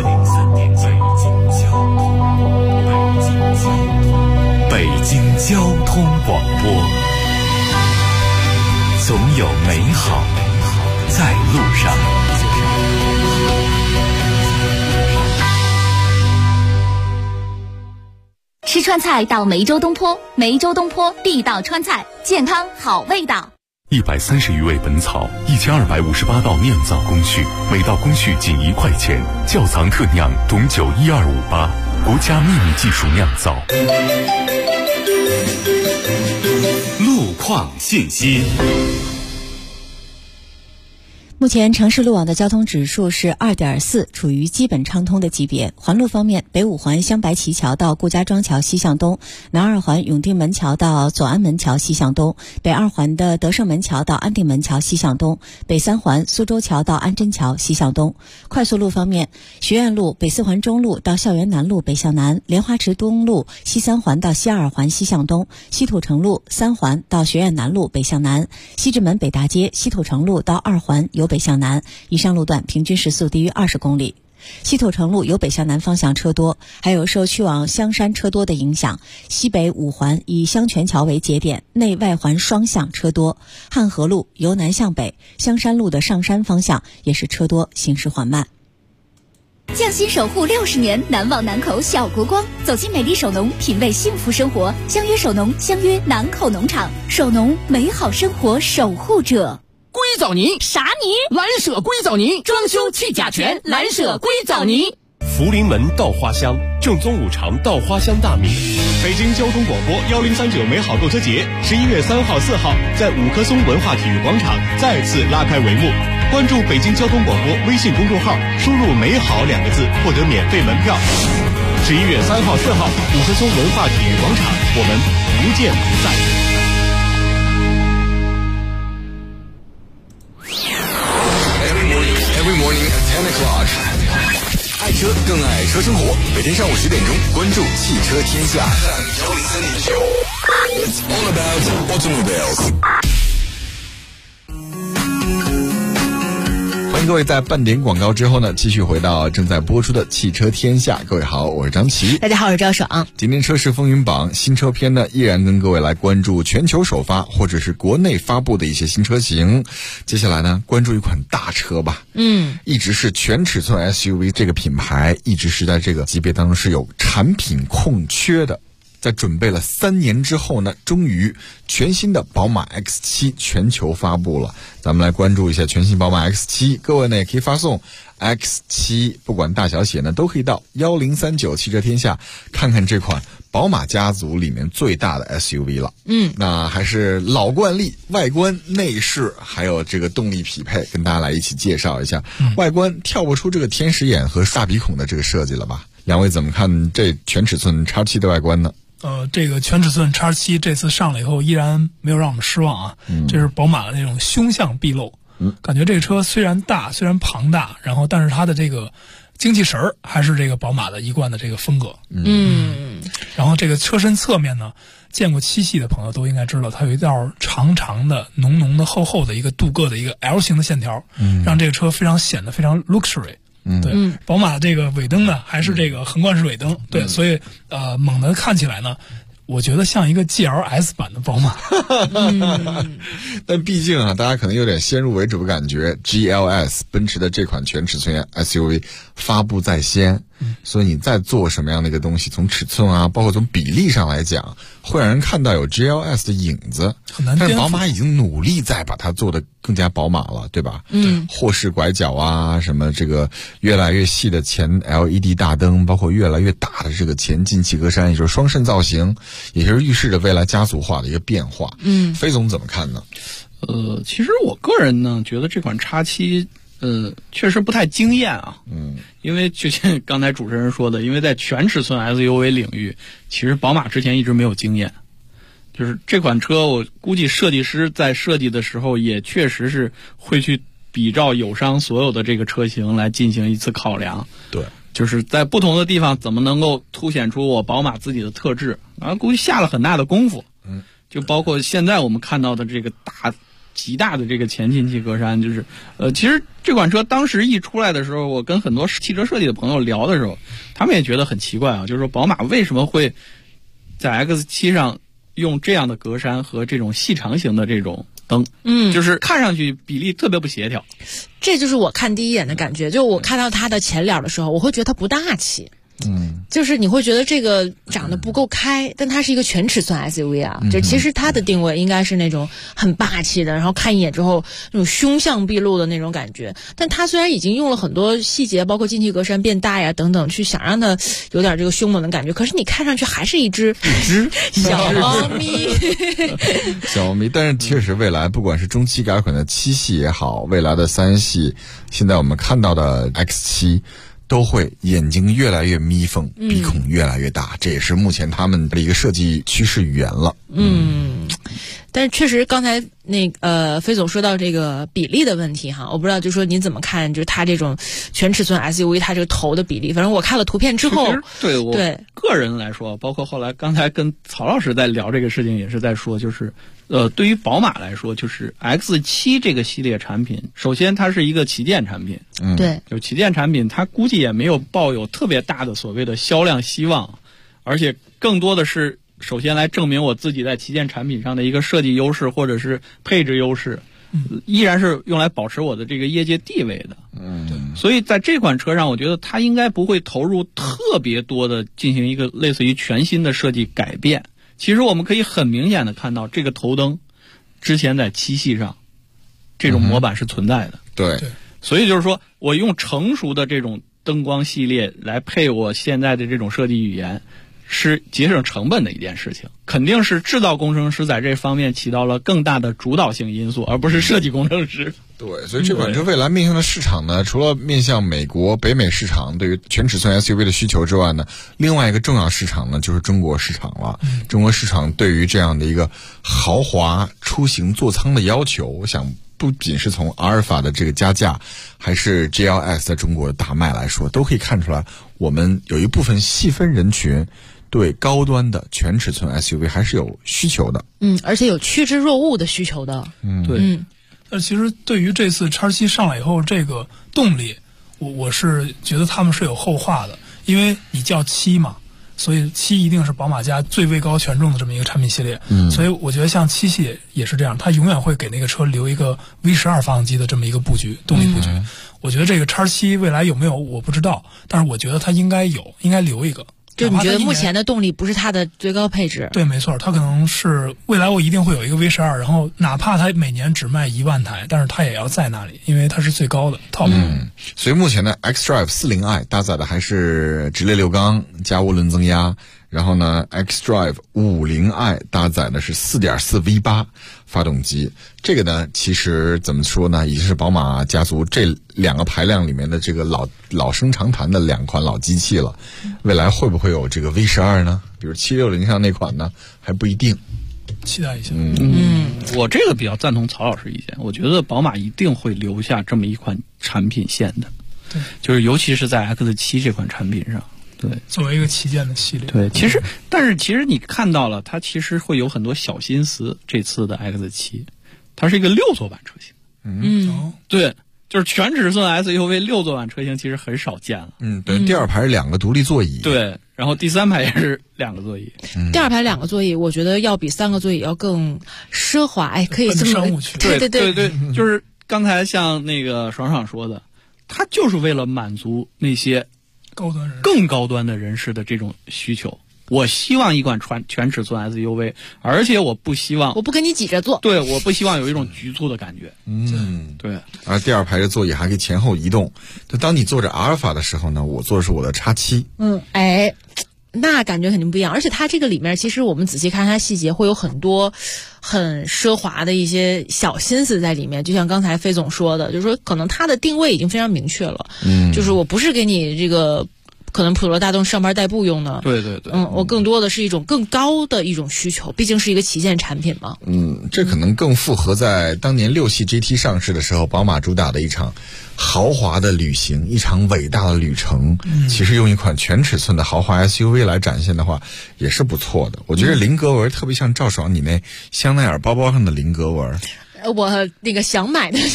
北京交通广播，总有美好在路上。 吃川菜到梅州东坡，梅州东坡地道川菜，健康好味道。 130余味本草，1258道酿造工序，每道工序仅1块钱。窖藏特酿董酒12588，国家秘密技术酿造。 路况信息。 目前城市路网的交通指数是2.4，处于基本畅通的级别。环路方面，北五环镶白旗桥到顾家庄桥西向东，南二环永定门桥到左安门桥西向东，北二环的德胜门桥到安定门桥西向东，北三环苏州桥到安贞桥西向东。快速路方面，学院路北四环中路到校园南路北向南，莲花池东路西三环到西二环西向东，西土城路3环到学院南路北向南，西直门北大街西土城路到2环由北向南，以上路段平均时速低于20公里。西土城路由北向南方向车多，还有受去往香山车多的影响，西北五环以香泉桥为节点，内外环双向车多。汉河路由南向北，香山路的上山方向也是车多，行驶缓慢。 匠心守护60年，难忘南口小国光。走进美丽首农，品味幸福生活。相约首农，相约南口农场。首农，美好生活守护者。 硅藻泥啥泥？ 蓝舍硅藻泥，装修去甲醛，蓝舍硅藻泥。 福临门稻花香，正宗五常稻花香大米。北京交通广播1039美好购车节11月3号、4号在五棵松文化体育广场再次拉开帷幕。关注北京交通广播微信公众号，输入“美好”2个字，获得免费门票。11月3号、4号，五棵松文化体育广场，我们不见不散。 Every morning at 10 o'clock， 爱车更爱车生活。每天上午10点钟，关注汽车天下。It's all about automobiles。 欢迎各位在半点广告之后呢，继续回到正在播出的汽车天下。各位好，我是张琪。 大家好，我是赵爽。 今天车市风云榜新车篇呢，依然跟各位来关注全球首发或者是国内发布的一些新车型。接下来呢，关注一款大车吧。一直是全尺寸 SUV 这个品牌，一直是在这个级别当中是有产品空缺的。在准备了3年之后呢，终于全新的宝马 X7 全球发布了。咱们来关注一下全新宝马 X7， 各位呢也可以发送 X7， 不管大小写呢都可以到1039汽车天下看看这款宝马家族里面最大的 SUV 了。那还是老惯例，外观、内饰还有这个动力匹配，跟大家来一起介绍一下。外观跳不出这个天使眼和大鼻孔的这个设计了吧？两位怎么看这全尺寸 X7 的外观呢？ 这个全尺寸 X7 这次上来以后依然没有让我们失望啊。这是宝马的那种凶相毕露。感觉这个车虽然大，虽然庞大，然后但是它的这个精气神儿还是这个宝马的一贯的这个风格。然后这个车身侧面呢，见过7系的朋友都应该知道，它有一道长长的、浓浓的、厚厚的一个镀铬的一个 L 型的线条，让这个车非常显得非常 luxury。对，宝马这个尾灯呢还是这个横贯式尾灯，对，所以猛地看起来呢，我觉得像一个 GLS 版的宝马。 但毕竟啊，大家可能有点先入为主的感觉 ，GLS 奔驰的这款全尺寸 SUV 发布在先，所以你再做什么样的一个东西，从尺寸啊，包括从比例上来讲，会让人看到有 GLS 的影子。但是宝马已经努力在把它做得更加宝马了，对吧？后视拐角啊，什么这个越来越细的前 LED 大灯，包括越来越大的这个前进气格栅，也就是双肾造型，也就是预示着未来家族化的一个变化。飞总怎么看呢？ 其实我个人呢觉得这款X7 确实不太惊艳啊。因为就像刚才主持人说的，因为在全尺寸 SUV 领域，其实宝马之前一直没有经验。就是这款车，我估计设计师在设计的时候，也确实是会去比照友商所有的这个车型来进行一次考量。 对， 就是在不同的地方怎么能够凸显出我宝马自己的特质，然后估计下了很大的功夫。就包括现在我们看到的这个极大的这个前进气格栅，就是其实这款车当时一出来的时候，我跟很多汽车设计的朋友聊的时候，他们也觉得很奇怪啊，就是说宝马为什么会在 X7 上用这样的格栅和这种细长型的这种灯，就是看上去比例特别不协调。 这就是我看第一眼的感觉，就我看到它的前脸的时候，我会觉得它不大气。就是你会觉得这个长得不够开，但它是一个全尺寸 SUV 啊，就其实它的定位应该是那种很霸气的，然后看一眼之后那种凶相毕露的那种感觉。但它虽然已经用了很多细节，包括进气格栅变大呀等等，去想让它有点这个凶猛的感觉，可是你看上去还是一只小猫咪。 小猫咪，但是确实未来不管是中期改款的7系也好，未来的3系，现在我们看到的 X7。都会眼睛越来越眯缝，鼻孔越来越大，这也是目前他们的一个设计趋势语言了。 但是确实刚才飞总说到这个比例的问题哈，我不知道就说您怎么看，就是它这种全尺寸 SUV 它这个头的比例，反正我看了图片之后， 对我个人来说，包括后来刚才跟曹老师在聊这个事情，也是在说，就是对于宝马来说，就是 X7 这个系列产品，首先它是一个旗舰产品， 对， 就旗舰产品，它估计也没有抱有特别大的所谓的销量希望，而且更多的是首先来证明我自己在旗舰产品上的一个设计优势或者是配置优势，依然是用来保持我的这个业界地位的。所以在这款车上，我觉得它应该不会投入特别多的进行一个类似于全新的设计改变。其实我们可以很明显的看到，这个头灯之前在7系上这种模板是存在的。 对， 所以就是说我用成熟的这种灯光系列来配我现在的这种设计语言，是节省成本的一件事情，肯定是制造工程师在这方面起到了更大的主导性因素，而不是设计工程师。 对，所以这款车未来面向的市场呢，除了面向美国、北美市场对于全尺寸 SUV 的需求之外呢，另外一个重要市场呢就是中国市场了。中国市场对于这样的一个豪华出行座舱的要求，我想不仅是从阿尔法的这个加价，还是 GLS 在中国的大卖来说，都可以看出来，我们有一部分细分人群对高端的全尺寸 SUV 还是有需求的。 而且有趋之若鹜的需求的。 对。 但其实对于这次X7上来以后这个动力，我是觉得他们是有后话的，因为你叫7嘛，所以7一定是宝马家最位高权重的这么一个产品系列。所以我觉得像7系也是这样，它永远会给那个车留一个 V12发动机的这么一个布局，动力布局。我觉得这个X7未来有没有我不知道，但是我觉得它应该有，应该留一个。 就你觉得目前的动力不是它的最高配置？ 对，没错，它可能是未来我一定会有一个 V12，然后哪怕它每年只卖1万台，但是它也要在那里，因为它是最高的 top。 所以目前的 xDrive 40i 搭载的还是直列6缸加涡轮增压，然后呢 xDrive 50i 搭载的是 4.4 V8 发动机。这个呢其实怎么说呢，已经是宝马家族这2个排量里面的这个老生常谈的2款老机器了。未来会不会有这个 V12 呢？比如760上那款呢，还不一定。 期待一下。 我这个比较赞同曹老师意见，我觉得宝马一定会留下这么一款产品线的。 对， 就是尤其是在 X7 这款产品上。对， 作为一个旗舰的系列。 对，但是其实你看到了，它其实会有很多小心思。这次的 X7， 它是一个6座版车型。对，就是全尺寸 SUV 6座版车型其实很少见了。 对，第2排是2个独立座椅。 对，然后第3排也是2个座椅。 第2排2个座椅，我觉得要比3个座椅要更奢华。可以这么对，就是刚才像那个爽爽说的，它就是为了满足那些更高端的人士的这种需求。我希望一款全尺寸 SUV， 而且我不跟你挤着坐。 对，我不希望有一种局促的感觉。对。 而第2排的座椅还可以前后移动。就当你坐着阿尔法的时候呢，我坐的是我的X7。 那感觉肯定不一样。而且它这个里面，其实我们仔细看它细节，会有很多很奢华的一些小心思在里面。就像刚才飞总说的，就是说可能它的定位已经非常明确了。就是我不是给你这个可能普罗大众上班代步用的。 对对对。 我更多的是一种更高的一种需求，毕竟是一个旗舰产品嘛。 这可能更符合在当年6系 GT 上市的时候，宝马主打的一场豪华的旅行，一场伟大的旅程。其实用一款全尺寸的豪华 SUV 来展现的话，也是不错的。我觉得菱格纹特别像赵爽你那香奈儿包包上的菱格纹。 我那个想买的。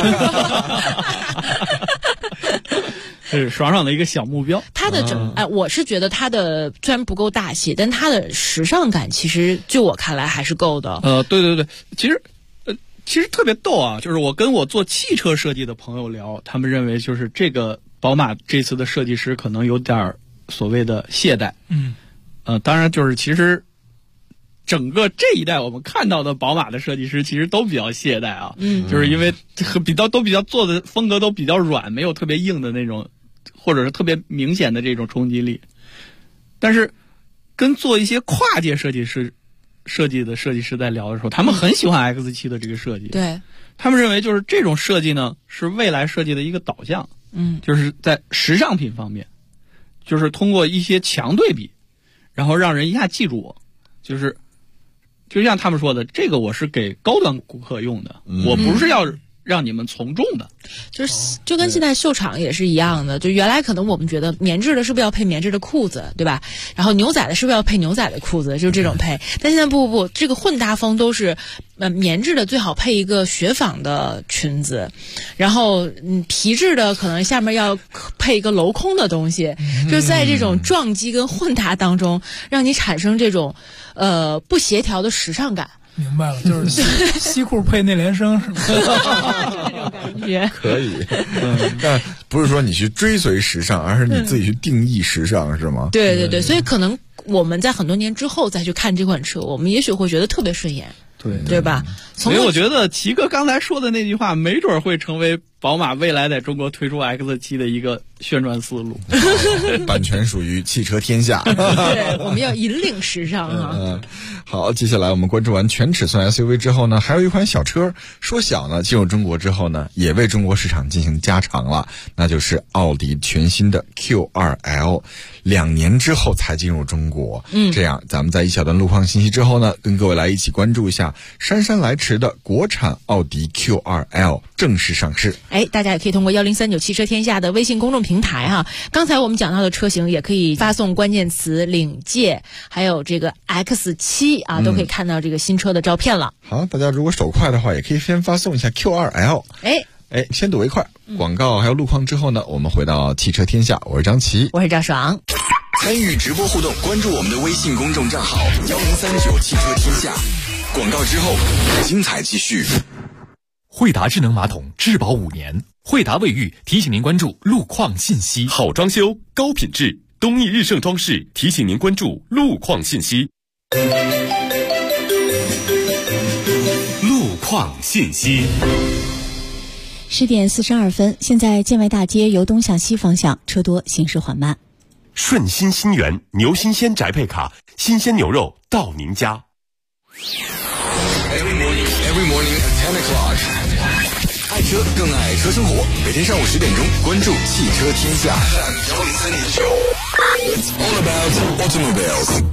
这是爽爽的一个小目标。 它的我是觉得它的虽然不够大气，但它的时尚感其实就我看来还是够的。 对对对，其实特别逗啊，就是我跟我做汽车设计的朋友聊，他们认为就是这个宝马这次的设计师可能有点所谓的懈怠。当然就是其实整个这一代我们看到的宝马的设计师其实都比较懈怠啊。就是因为都比较做的风格都比较软，没有特别硬的那种，或者是特别明显的这种冲击力。但是跟做一些跨界设计师在聊的时候，他们很喜欢 X7 的这个设计。 对， 他们认为就是这种设计呢是未来设计的一个导向。就是在时尚品方面，就是通过一些强对比，然后让人一下记住我。就像他们说的，这个我是给高端顾客用的，我不是要让你们从众的。 就跟现在秀场也是一样的，就原来可能我们觉得棉质的是不是要配棉质的裤子，对吧？然后牛仔的是不是要配牛仔的裤子，就是这种配。但现在不，这个混搭风都是棉质的最好配一个雪纺的裙子，然后皮质的可能下面要配一个镂空的东西，就是在这种撞击跟混搭当中，让你产生这种不协调的时尚感。 明白了，就是西裤配内联升是吗？ 这种感觉可以。但不是说你去追随时尚，而是你自己去定义时尚，是吗？ 对对对，所以可能我们在很多年之后再去看这款车，我们也许会觉得特别顺眼。对吧？ 所以我觉得齐哥刚才说的那句话，没准会成为宝马未来在中国推出 X7 的一个宣传思路。 版权属于汽车天下。 对，我们要引领时尚啊。 好，接下来我们关注完全尺寸 SUV 之后呢，还有一款小车，说小呢，进入中国之后呢，也为中国市场进行加长了，那就是奥迪全新的 Q2L，2年之后才进入中国。这样咱们在一小段路况信息之后呢，跟各位来一起关注一下姗姗来迟的国产奥迪 Q2L 正式上市。 大家也可以通过1039汽车天下的微信公众平台哈，刚才我们讲到的车型也可以发送关键词领界，还有这个 X7啊，都可以看到这个新车的照片了。 好，大家如果手快的话，也可以先发送一下 Q2L。先睹为快。广告还有路况之后呢，我们回到汽车天下，我是张琪， 我是赵爽。 参与直播互动，关注我们的微信公众账号1039汽车天下。广告之后，精彩继续。 惠达智能马桶质保5年，惠达卫浴提醒您关注路况信息。好装修，高品质，东义日盛装饰提醒您关注路况信息。路况信息。 10点42分，现在建外大街由东向西方向车多，行驶缓慢。 顺心新源牛新鲜宅配卡，新鲜牛肉到您家。 Every morning at 10 o'clock， 爱车更爱车生活。每天上午10点钟，关注汽车天下。It's all about automobiles。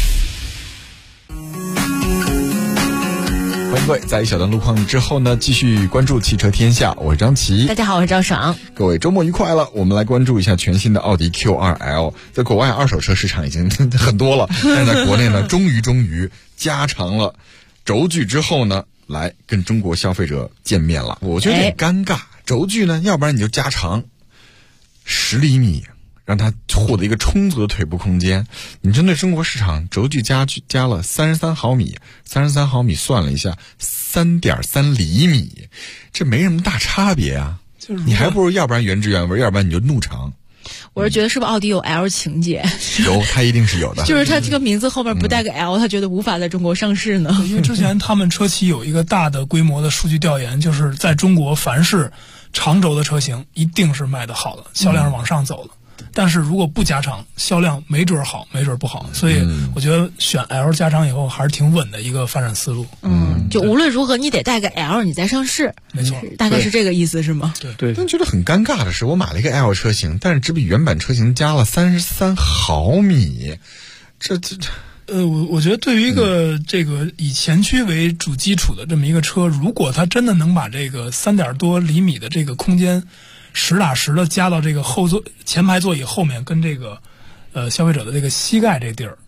欢迎各位在一小段路况之后呢，继续关注汽车天下，我是张琪。 大家好，我是赵爽。 各位周末愉快了，我们来关注一下全新的奥迪 Q2L。在国外二手车市场已经很多了，但是在国内呢，终于加长了轴距之后呢，来跟中国消费者见面了。我觉得有点尴尬，轴距呢，要不然你就加长10厘米，让它获得一个充足的腿部空间。你针对中国市场，轴距加了33毫米，33毫米算了一下，3.3厘米，这没什么大差别啊。你还不如要不然原汁原味，要不然你就怒长。 我是觉得是不是奥迪有 L 情节？ 有，它一定是有的。 就是它这个名字后面不带个 L，他觉得无法在中国上市呢。 因为之前他们车企有一个大的规模的数据调研，就是在中国凡是长轴的车型一定是卖得好的，销量是往上走的。 但是如果不加长，销量没准好，没准不好。所以我觉得选 L 加长以后还是挺稳的一个发展思路。 就无论如何你得带个 L 你再上市， 没错， 大概是这个意思是吗？ 对。 但觉得很尴尬的是，我买了一个 L 车型，但是只比原版车型加了33毫米，这。 我觉得对于一个这个以前驱为主基础的这么一个车，如果它真的能把这个3点多厘米的这个空间实打实的加到这个前排座椅后面，跟这个消费者的这个膝盖这地儿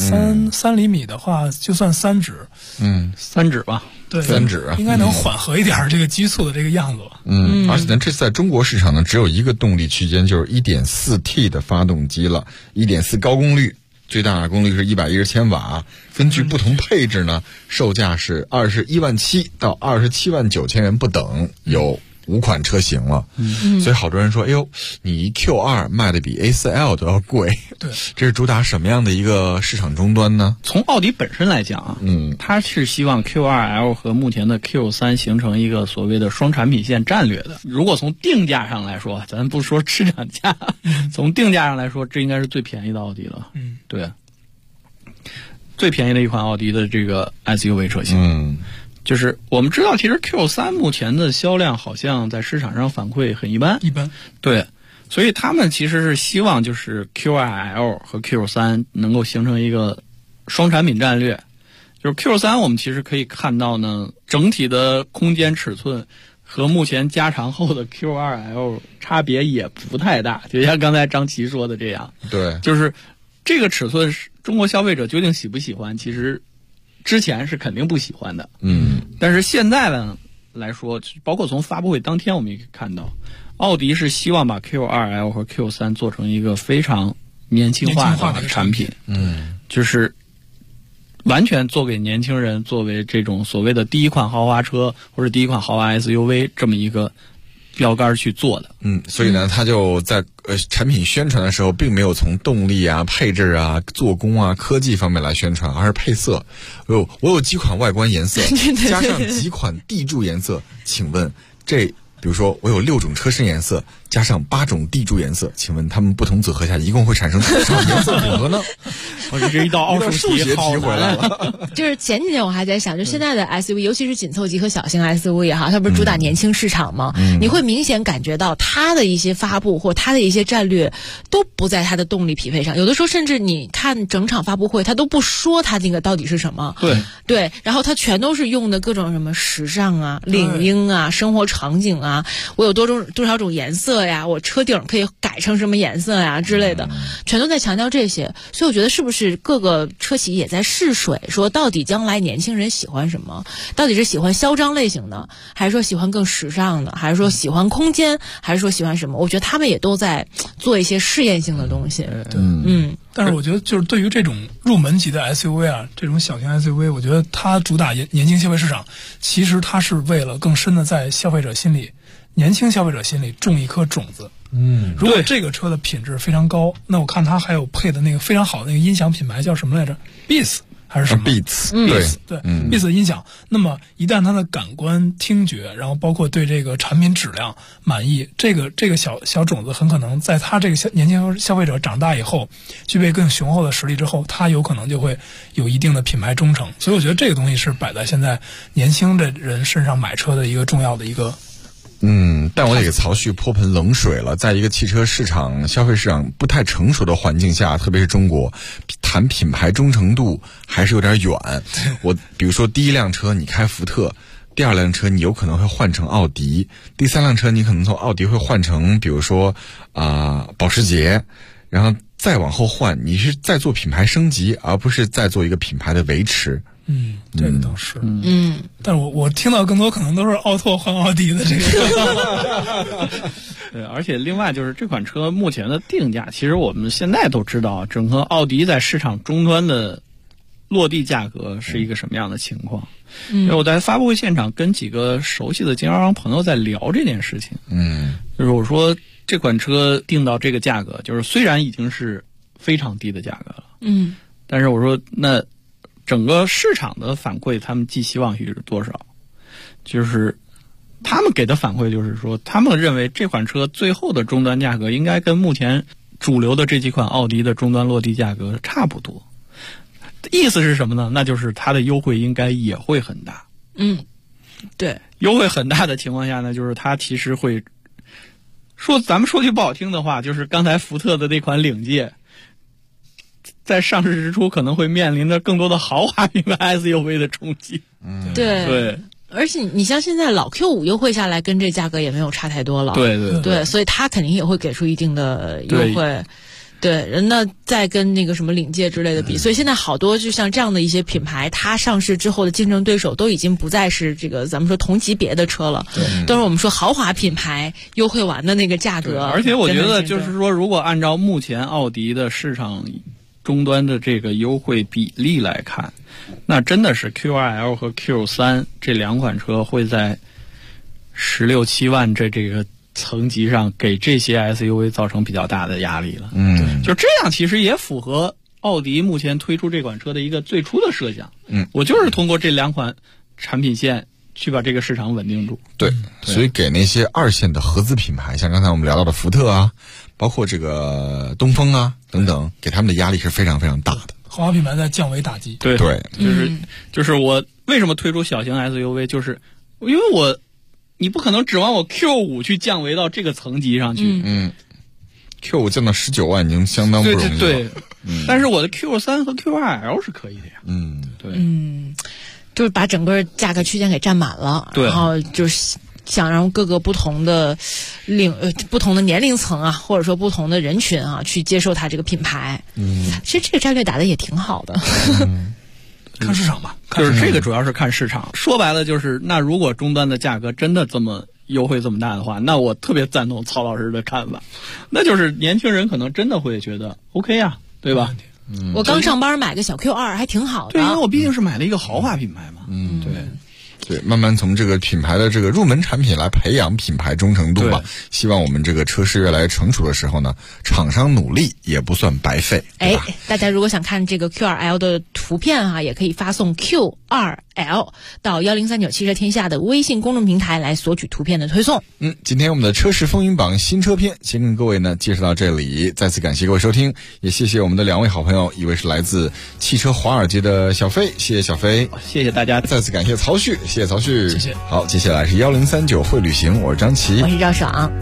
，3厘米的话，就算3指 ，3指吧， 对 ，3指应该能缓和一点这个局促的这个样子吧。 而且呢，这次在中国市场呢，只有一个动力区间，就是 1.4T 的发动机了，1.4高功率。最大功率是110千瓦，根据不同配置呢，售价是21万7到27万9千元不等，有5款车型了。所以好多人说，哎呦，你 Q2 卖的比 A4L 都要贵。 对， 这是主打什么样的一个市场终端呢？ 从奥迪本身来讲啊，它是希望 Q2L 和目前的 Q3 形成一个所谓的双产品线战略的。如果从定价上来说，咱不说市场价，从定价上来说，这应该是最便宜的奥迪了。对，最便宜的一款奥迪的这个 SUV 车型。就是我们知道，其实 Q3 目前的销量好像在市场上反馈很一般。对，所以他们其实是希望就是 Q2L 和 Q3 能够形成一个双产品战略。就是 Q3 我们其实可以看到呢，整体的空间尺寸和目前加长后的 Q2L 差别也不太大，就像刚才张琪说的这样。 对， 就是这个尺寸，中国消费者究竟喜不喜欢，其实之前是肯定不喜欢的。但是现在呢来说，包括从发布会当天我们也可以看到，奥迪是希望把 Q2L 和 Q3 做成一个非常年轻化的产品。就是完全做给年轻人，作为这种所谓的第一款豪华车或者第一款豪华 SUV 这么一个标杆去做的。 所以呢，他就在产品宣传的时候，并没有从动力啊、配置啊、做工啊、科技方面来宣传，而是配色。我有几款外观颜色，加上几款地柱颜色，请问这，比如说我有6种车身颜色，加上8种地柱颜色，请问它们不同组合下一共会产生多少颜色组合呢？ 这是一道奥数学题回来了。 就是前几天我还在想，就现在的 SUV，尤其是紧凑级和小型 SUV 也好，它不是主打年轻市场吗？你会明显感觉到它的一些发布或它的一些战略都不在它的动力匹配上，有的时候甚至你看整场发布会，它都不说它那个到底是什么。对，然后它全都是用的各种什么时尚啊、领英啊、生活场景啊，我有多少种颜色呀，我车顶可以改成什么颜色呀之类的，全都在强调这些。所以我觉得是不是各个车企也在试水，说到底将来年轻人喜欢什么？到底是喜欢嚣张类型的，还是说喜欢更时尚的，还是说喜欢空间，还是说喜欢什么？我觉得他们也都在做一些试验性的东西。 但是我觉得就是对于这种入门级的 SUV 啊，这种小型 SUV， 我觉得它主打年轻消费市场，其实它是为了更深的在消费者心里，年轻消费者心里种一颗种子。如果这个车的品质非常高，那我看它还有配的那个非常好的那个音响品牌叫什么来着 ？Beats 还是什么 ？Beats， 对，Beats 的音响。那么一旦它的感官听觉，然后包括对这个产品质量满意，这个小种子很可能在它这个年轻消费者长大以后，具备更雄厚的实力之后，它有可能就会有一定的品牌忠诚。所以我觉得这个东西是摆在现在年轻的人身上买车的一个重要的一个。 但我得给曹旭泼盆冷水了。在一个汽车市场、消费市场不太成熟的环境下，特别是中国，谈品牌忠诚度还是有点远。比如说第一辆车你开福特，第二辆车你有可能会换成奥迪，第三辆车你可能从奥迪会换成比如说保时捷，然后再往后换，你是在做品牌升级，而不是在做一个品牌的维持。 这个倒是。但是我听到更多可能都是奥拓换奥迪的这个。 对，而且另外就是这款车目前的定价，其实我们现在都知道，整个奥迪在市场终端的落地价格是一个什么样的情况。我在发布会现场跟几个熟悉的经销商朋友在聊这件事情。就是我说这款车定到这个价格，就是虽然已经是非常低的价格了，但是我说那整个市场的反馈，他们寄希望于是多少？就是他们给的反馈就是说，他们认为这款车最后的终端价格应该跟目前主流的这几款奥迪的终端落地价格差不多。意思是什么呢？那就是它的优惠应该也会很大。 对， 优惠很大的情况下呢，就是它其实会咱们说句不好听的话，就是刚才福特的那款领界，在上市之初可能会面临着更多的豪华品牌 SUV 的冲击。 对。而且你像现在老 Q5 优惠下来，跟这价格也没有差太多了。对，所以它肯定也会给出一定的优惠。对，人呢再跟那个什么领界之类的比，所以现在好多就像这样的一些品牌，它上市之后的竞争对手都已经不再是这个咱们说同级别的车了，都是我们说豪华品牌优惠完的那个价格。 而且我觉得就是说，如果按照目前奥迪的市场终端的这个优惠比例来看，那真的是 Q2L 和 Q3 这两款车会在16、17万这个层级上给这些 SUV 造成比较大的压力了。就这样其实也符合奥迪目前推出这款车的一个最初的设想。我就是通过这两款产品线去把这个市场稳定住。 对，所以给那些二线的合资品牌，像刚才我们聊到的福特啊，包括这个东风啊等等，给他们的压力是非常非常大的。 豪华品牌在降维打击。 对，就是我为什么推出小型 SUV， 就是因为你不可能指望我 Q5 去降维到这个层级上去。 Q5 降到19万已经相当不容易了。 对，但是我的 Q3 和 Q2L 是可以的呀。 就是把整个价格区间给占满了，然后就是想让各个不同的不同的年龄层啊，或者说不同的人群啊，去接受它这个品牌。其实这个战略打得也挺好的。 看市场吧， 就是这个主要是看市场。说白了就是，那如果终端的价格真的这么优惠这么大的话，那我特别赞同曹老师的看法，那就是年轻人可能真的会觉得 OK 呀，对吧？ 我刚上班买个小 Q2 还挺好的。 对，因为我毕竟是买了一个豪华品牌嘛。 对，慢慢从这个品牌的这个入门产品来培养品牌忠诚度吧。希望我们这个车市越来越成熟的时候呢，厂商努力也不算白费。 大家如果想看这个 Q2L 的图片啊，也可以发送 Q2L 到1039汽车天下的微信公众平台来索取图片的推送。 今天我们的车市风云榜新车篇先跟各位呢介绍到这里，再次感谢各位收听，也谢谢我们的两位好朋友，一位是来自汽车华尔街的小飞，谢谢小飞， 谢谢大家， 再次感谢曹旭，谢谢曹旭， 谢谢。 好，接下来是1039会旅行，我是张琪， 我是赵爽。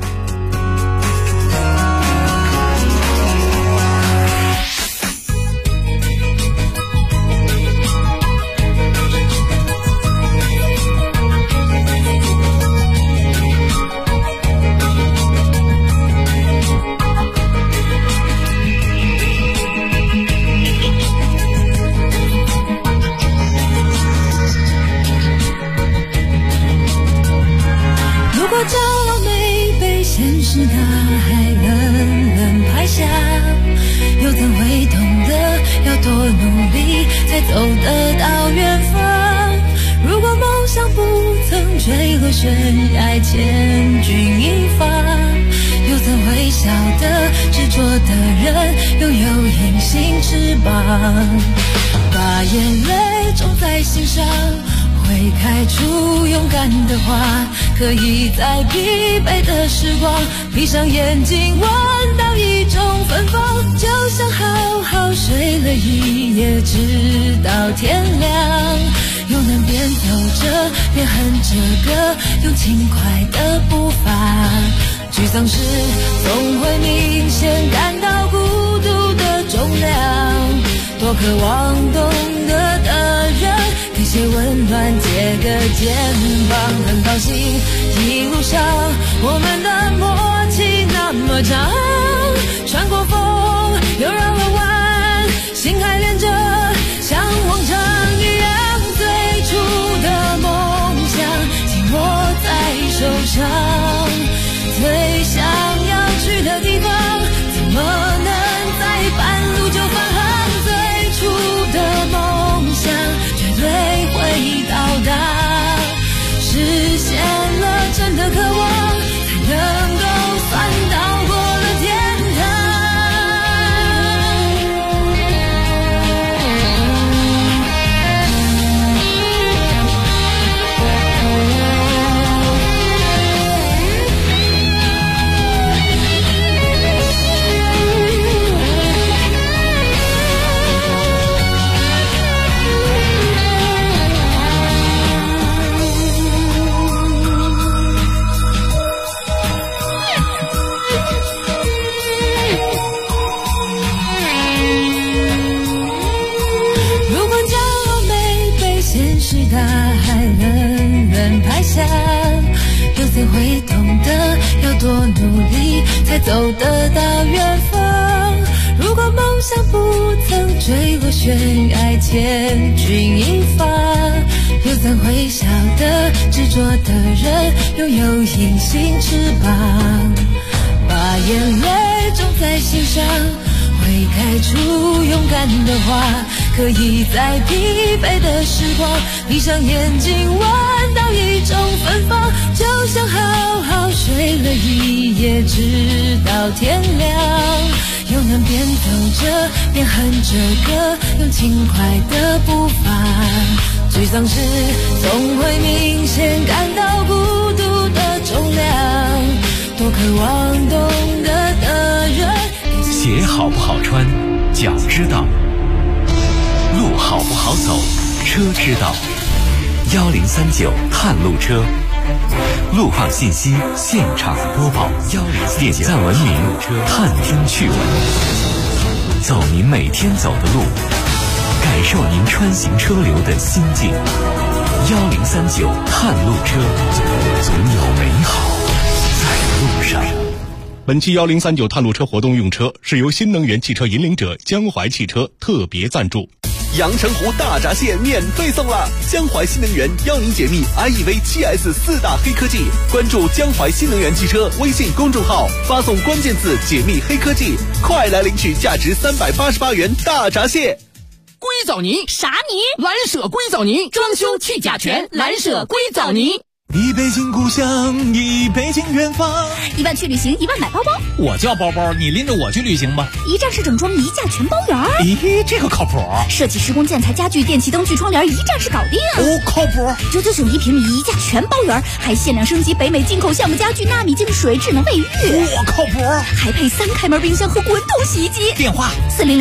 悬崖千钧一发，又怎会晓得执着的人拥有隐形翅膀？把眼泪种在心上，会开出勇敢的花，可以在疲惫的时光闭上眼睛闻到一种芬芳，就像好好睡了一夜直到天亮，又能边走着边哼着歌，用轻快的步伐。沮丧时总会明显感到孤独的重量，多渴望懂得的人给些温暖，借个肩膀。很高兴一路上我们的默契那么长，穿过风又绕了弯，心还连着像往常一样，最初的梦想紧握在手上，最想要去的地方怎么能在半路就返航，最初的梦想绝对会到达，实现了真的渴望，才能够算到过了天堂。 怎会懂得要多努力才走得到远方？如果梦想不曾坠落悬崖，千钧一发，又怎会晓得执着的人拥有隐形翅膀？把眼泪种在心上，会开出勇敢的花，可以在疲惫的时光闭上眼睛闻到一种芬芳，就像好好睡了一夜直到天亮，又能边走着边哼着歌，用轻快的步伐，沮丧时总会明显感到孤独的重量，多渴望懂得的人。 鞋好不好穿，脚知道；路好不好走，车知道。1039探路车，路况信息现场播报，点赞文明，探听趣闻，走您每天走的路，感受您穿行车流的心境。1039探路车，总有美好在路上。 本期1039探路车活动用车是由新能源汽车引领者江淮汽车特别赞助。 阳澄湖大闸蟹免费送了，江淮新能源邀您解密 IEV 7S 4大黑科技，关注江淮新能源汽车微信公众号，发送关键字解密黑科技，快来领取价值388元大闸蟹。 硅藻泥啥泥？蓝舍硅藻泥，装修去甲醛，蓝舍硅藻泥。 一北京故乡，一北京远方。 1万去旅行，1万买包包。 我叫包包，你拎着我去旅行吧。 一站式整装，一价全包圆。 咦，这个靠谱。 设计施工建材家具电器灯具窗帘，一站式搞定。 哦，靠谱。 9991平米，一价全包圆，还限量升级北美进口橡木家具纳米净水智能卫浴。 我靠谱。 还配3开门冰箱和滚筒洗衣机。 电话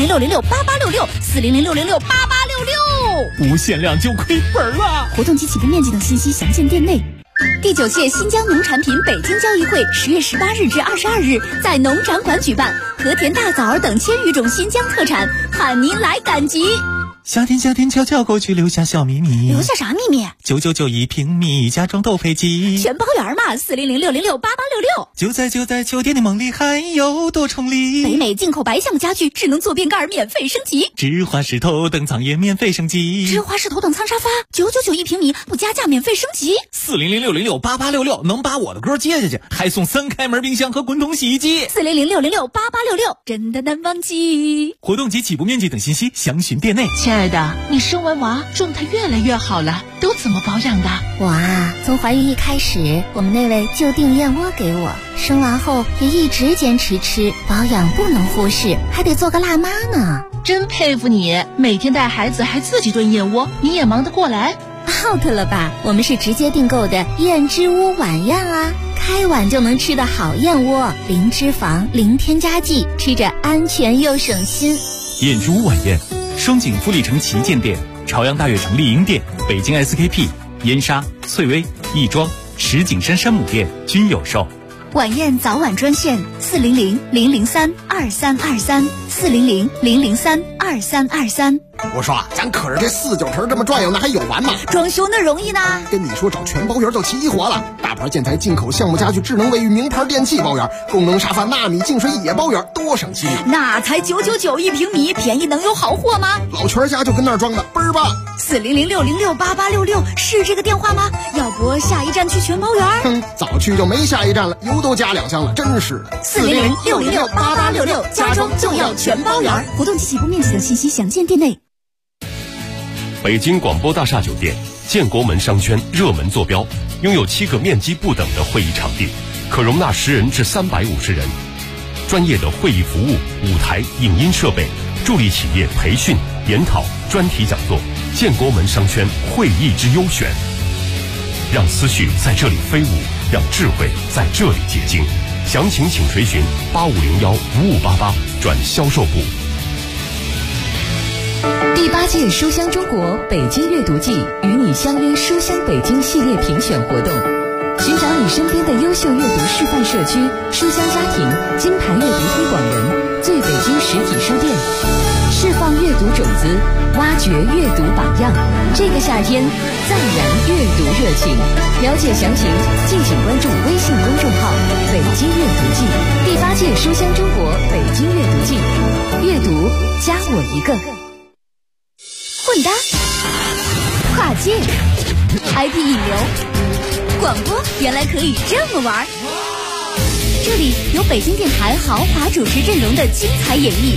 4006068866400606886。 不限量就亏本了。 活动及起步面积等信息详见店内。第9届新疆农产品北京交易会10月18日至22日在农展馆举办，和田大枣等1000余种新疆特产，盼您来赶集。 夏天悄悄过去，留下小秘密。 留下啥秘密 ？9991平米，家装豆配机， 全包圆嘛，400606886。 就在秋天的梦里，还有多重礼。 北美进口白橡家具，智能坐便盖免费升级。 芝华士头等舱也免费升级。 芝华士头等舱沙发9991平米，不加价免费升级。 400606886能把我的歌接下去，还送3开门冰箱和滚筒洗衣机。 400606886，真的难忘记。 活动及起步面积等信息详询店内。 亲爱的，你生完娃状态越来越好了，都怎么保养的？ 我啊，从怀孕一开始，我们那位就订燕窝给我，生完后也一直坚持吃，保养不能忽视，还得做个辣妈呢。 真佩服你，每天带孩子还自己炖燕窝，你也忙得过来 ？out 了吧，我们是直接订购的燕之屋晚宴啊，开碗就能吃的好燕窝，零脂肪，零添加剂，吃着安全又省心。 燕之屋晚宴，双井富力城旗舰店、朝阳大悦城丽婴店、北京 SKP、燕莎、翠微、亦庄、石景山山姆店均有售。 晚宴早晚专线400-003-2323，400-003-2323。 我说啊，咱可是这4-9成这么转悠，那还有完吗？ 装修那容易呢。 跟你说找全包圆就齐活了，大牌建材、进口橡木家具、智能卫浴、名牌电器包圆，功能沙发、纳米净水也包圆，多省心。 那才9991平米，便宜能有好货吗？ 老全家就跟那儿装的，倍儿棒。 400606886是这个电话吗？要不下一站去全包圆？ 早去就没下一站了，油都加2箱了，真是的。 400606886，家装就要全包圆。活动及起步面积等信息详见店内。 北京广播大厦酒店建国门商圈热门坐标，拥有7个面积不等的会议场地，可容纳10人至350人。专业的会议服务、舞台、影音设备，助力企业培训、研讨、专题讲座。建国门商圈会议之优选，让思绪在这里飞舞，让智慧在这里结晶。详情请垂询8501-5588转销售部。 第8届书香中国北京阅读季与你相约书香北京系列评选活动，寻找你身边的优秀阅读示范社区、书香家庭、金牌阅读推广人、最北京实体书店。 释放阅读种子，挖掘阅读榜样。这个夏天，再燃阅读热情。了解详情，敬请关注微信公众号“北京阅读季”第8届书香中国北京阅读季。阅读加我一个。 混搭、跨界、IP 引流，广播原来可以这么玩。这里有北京电台豪华主持阵容的精彩演绎。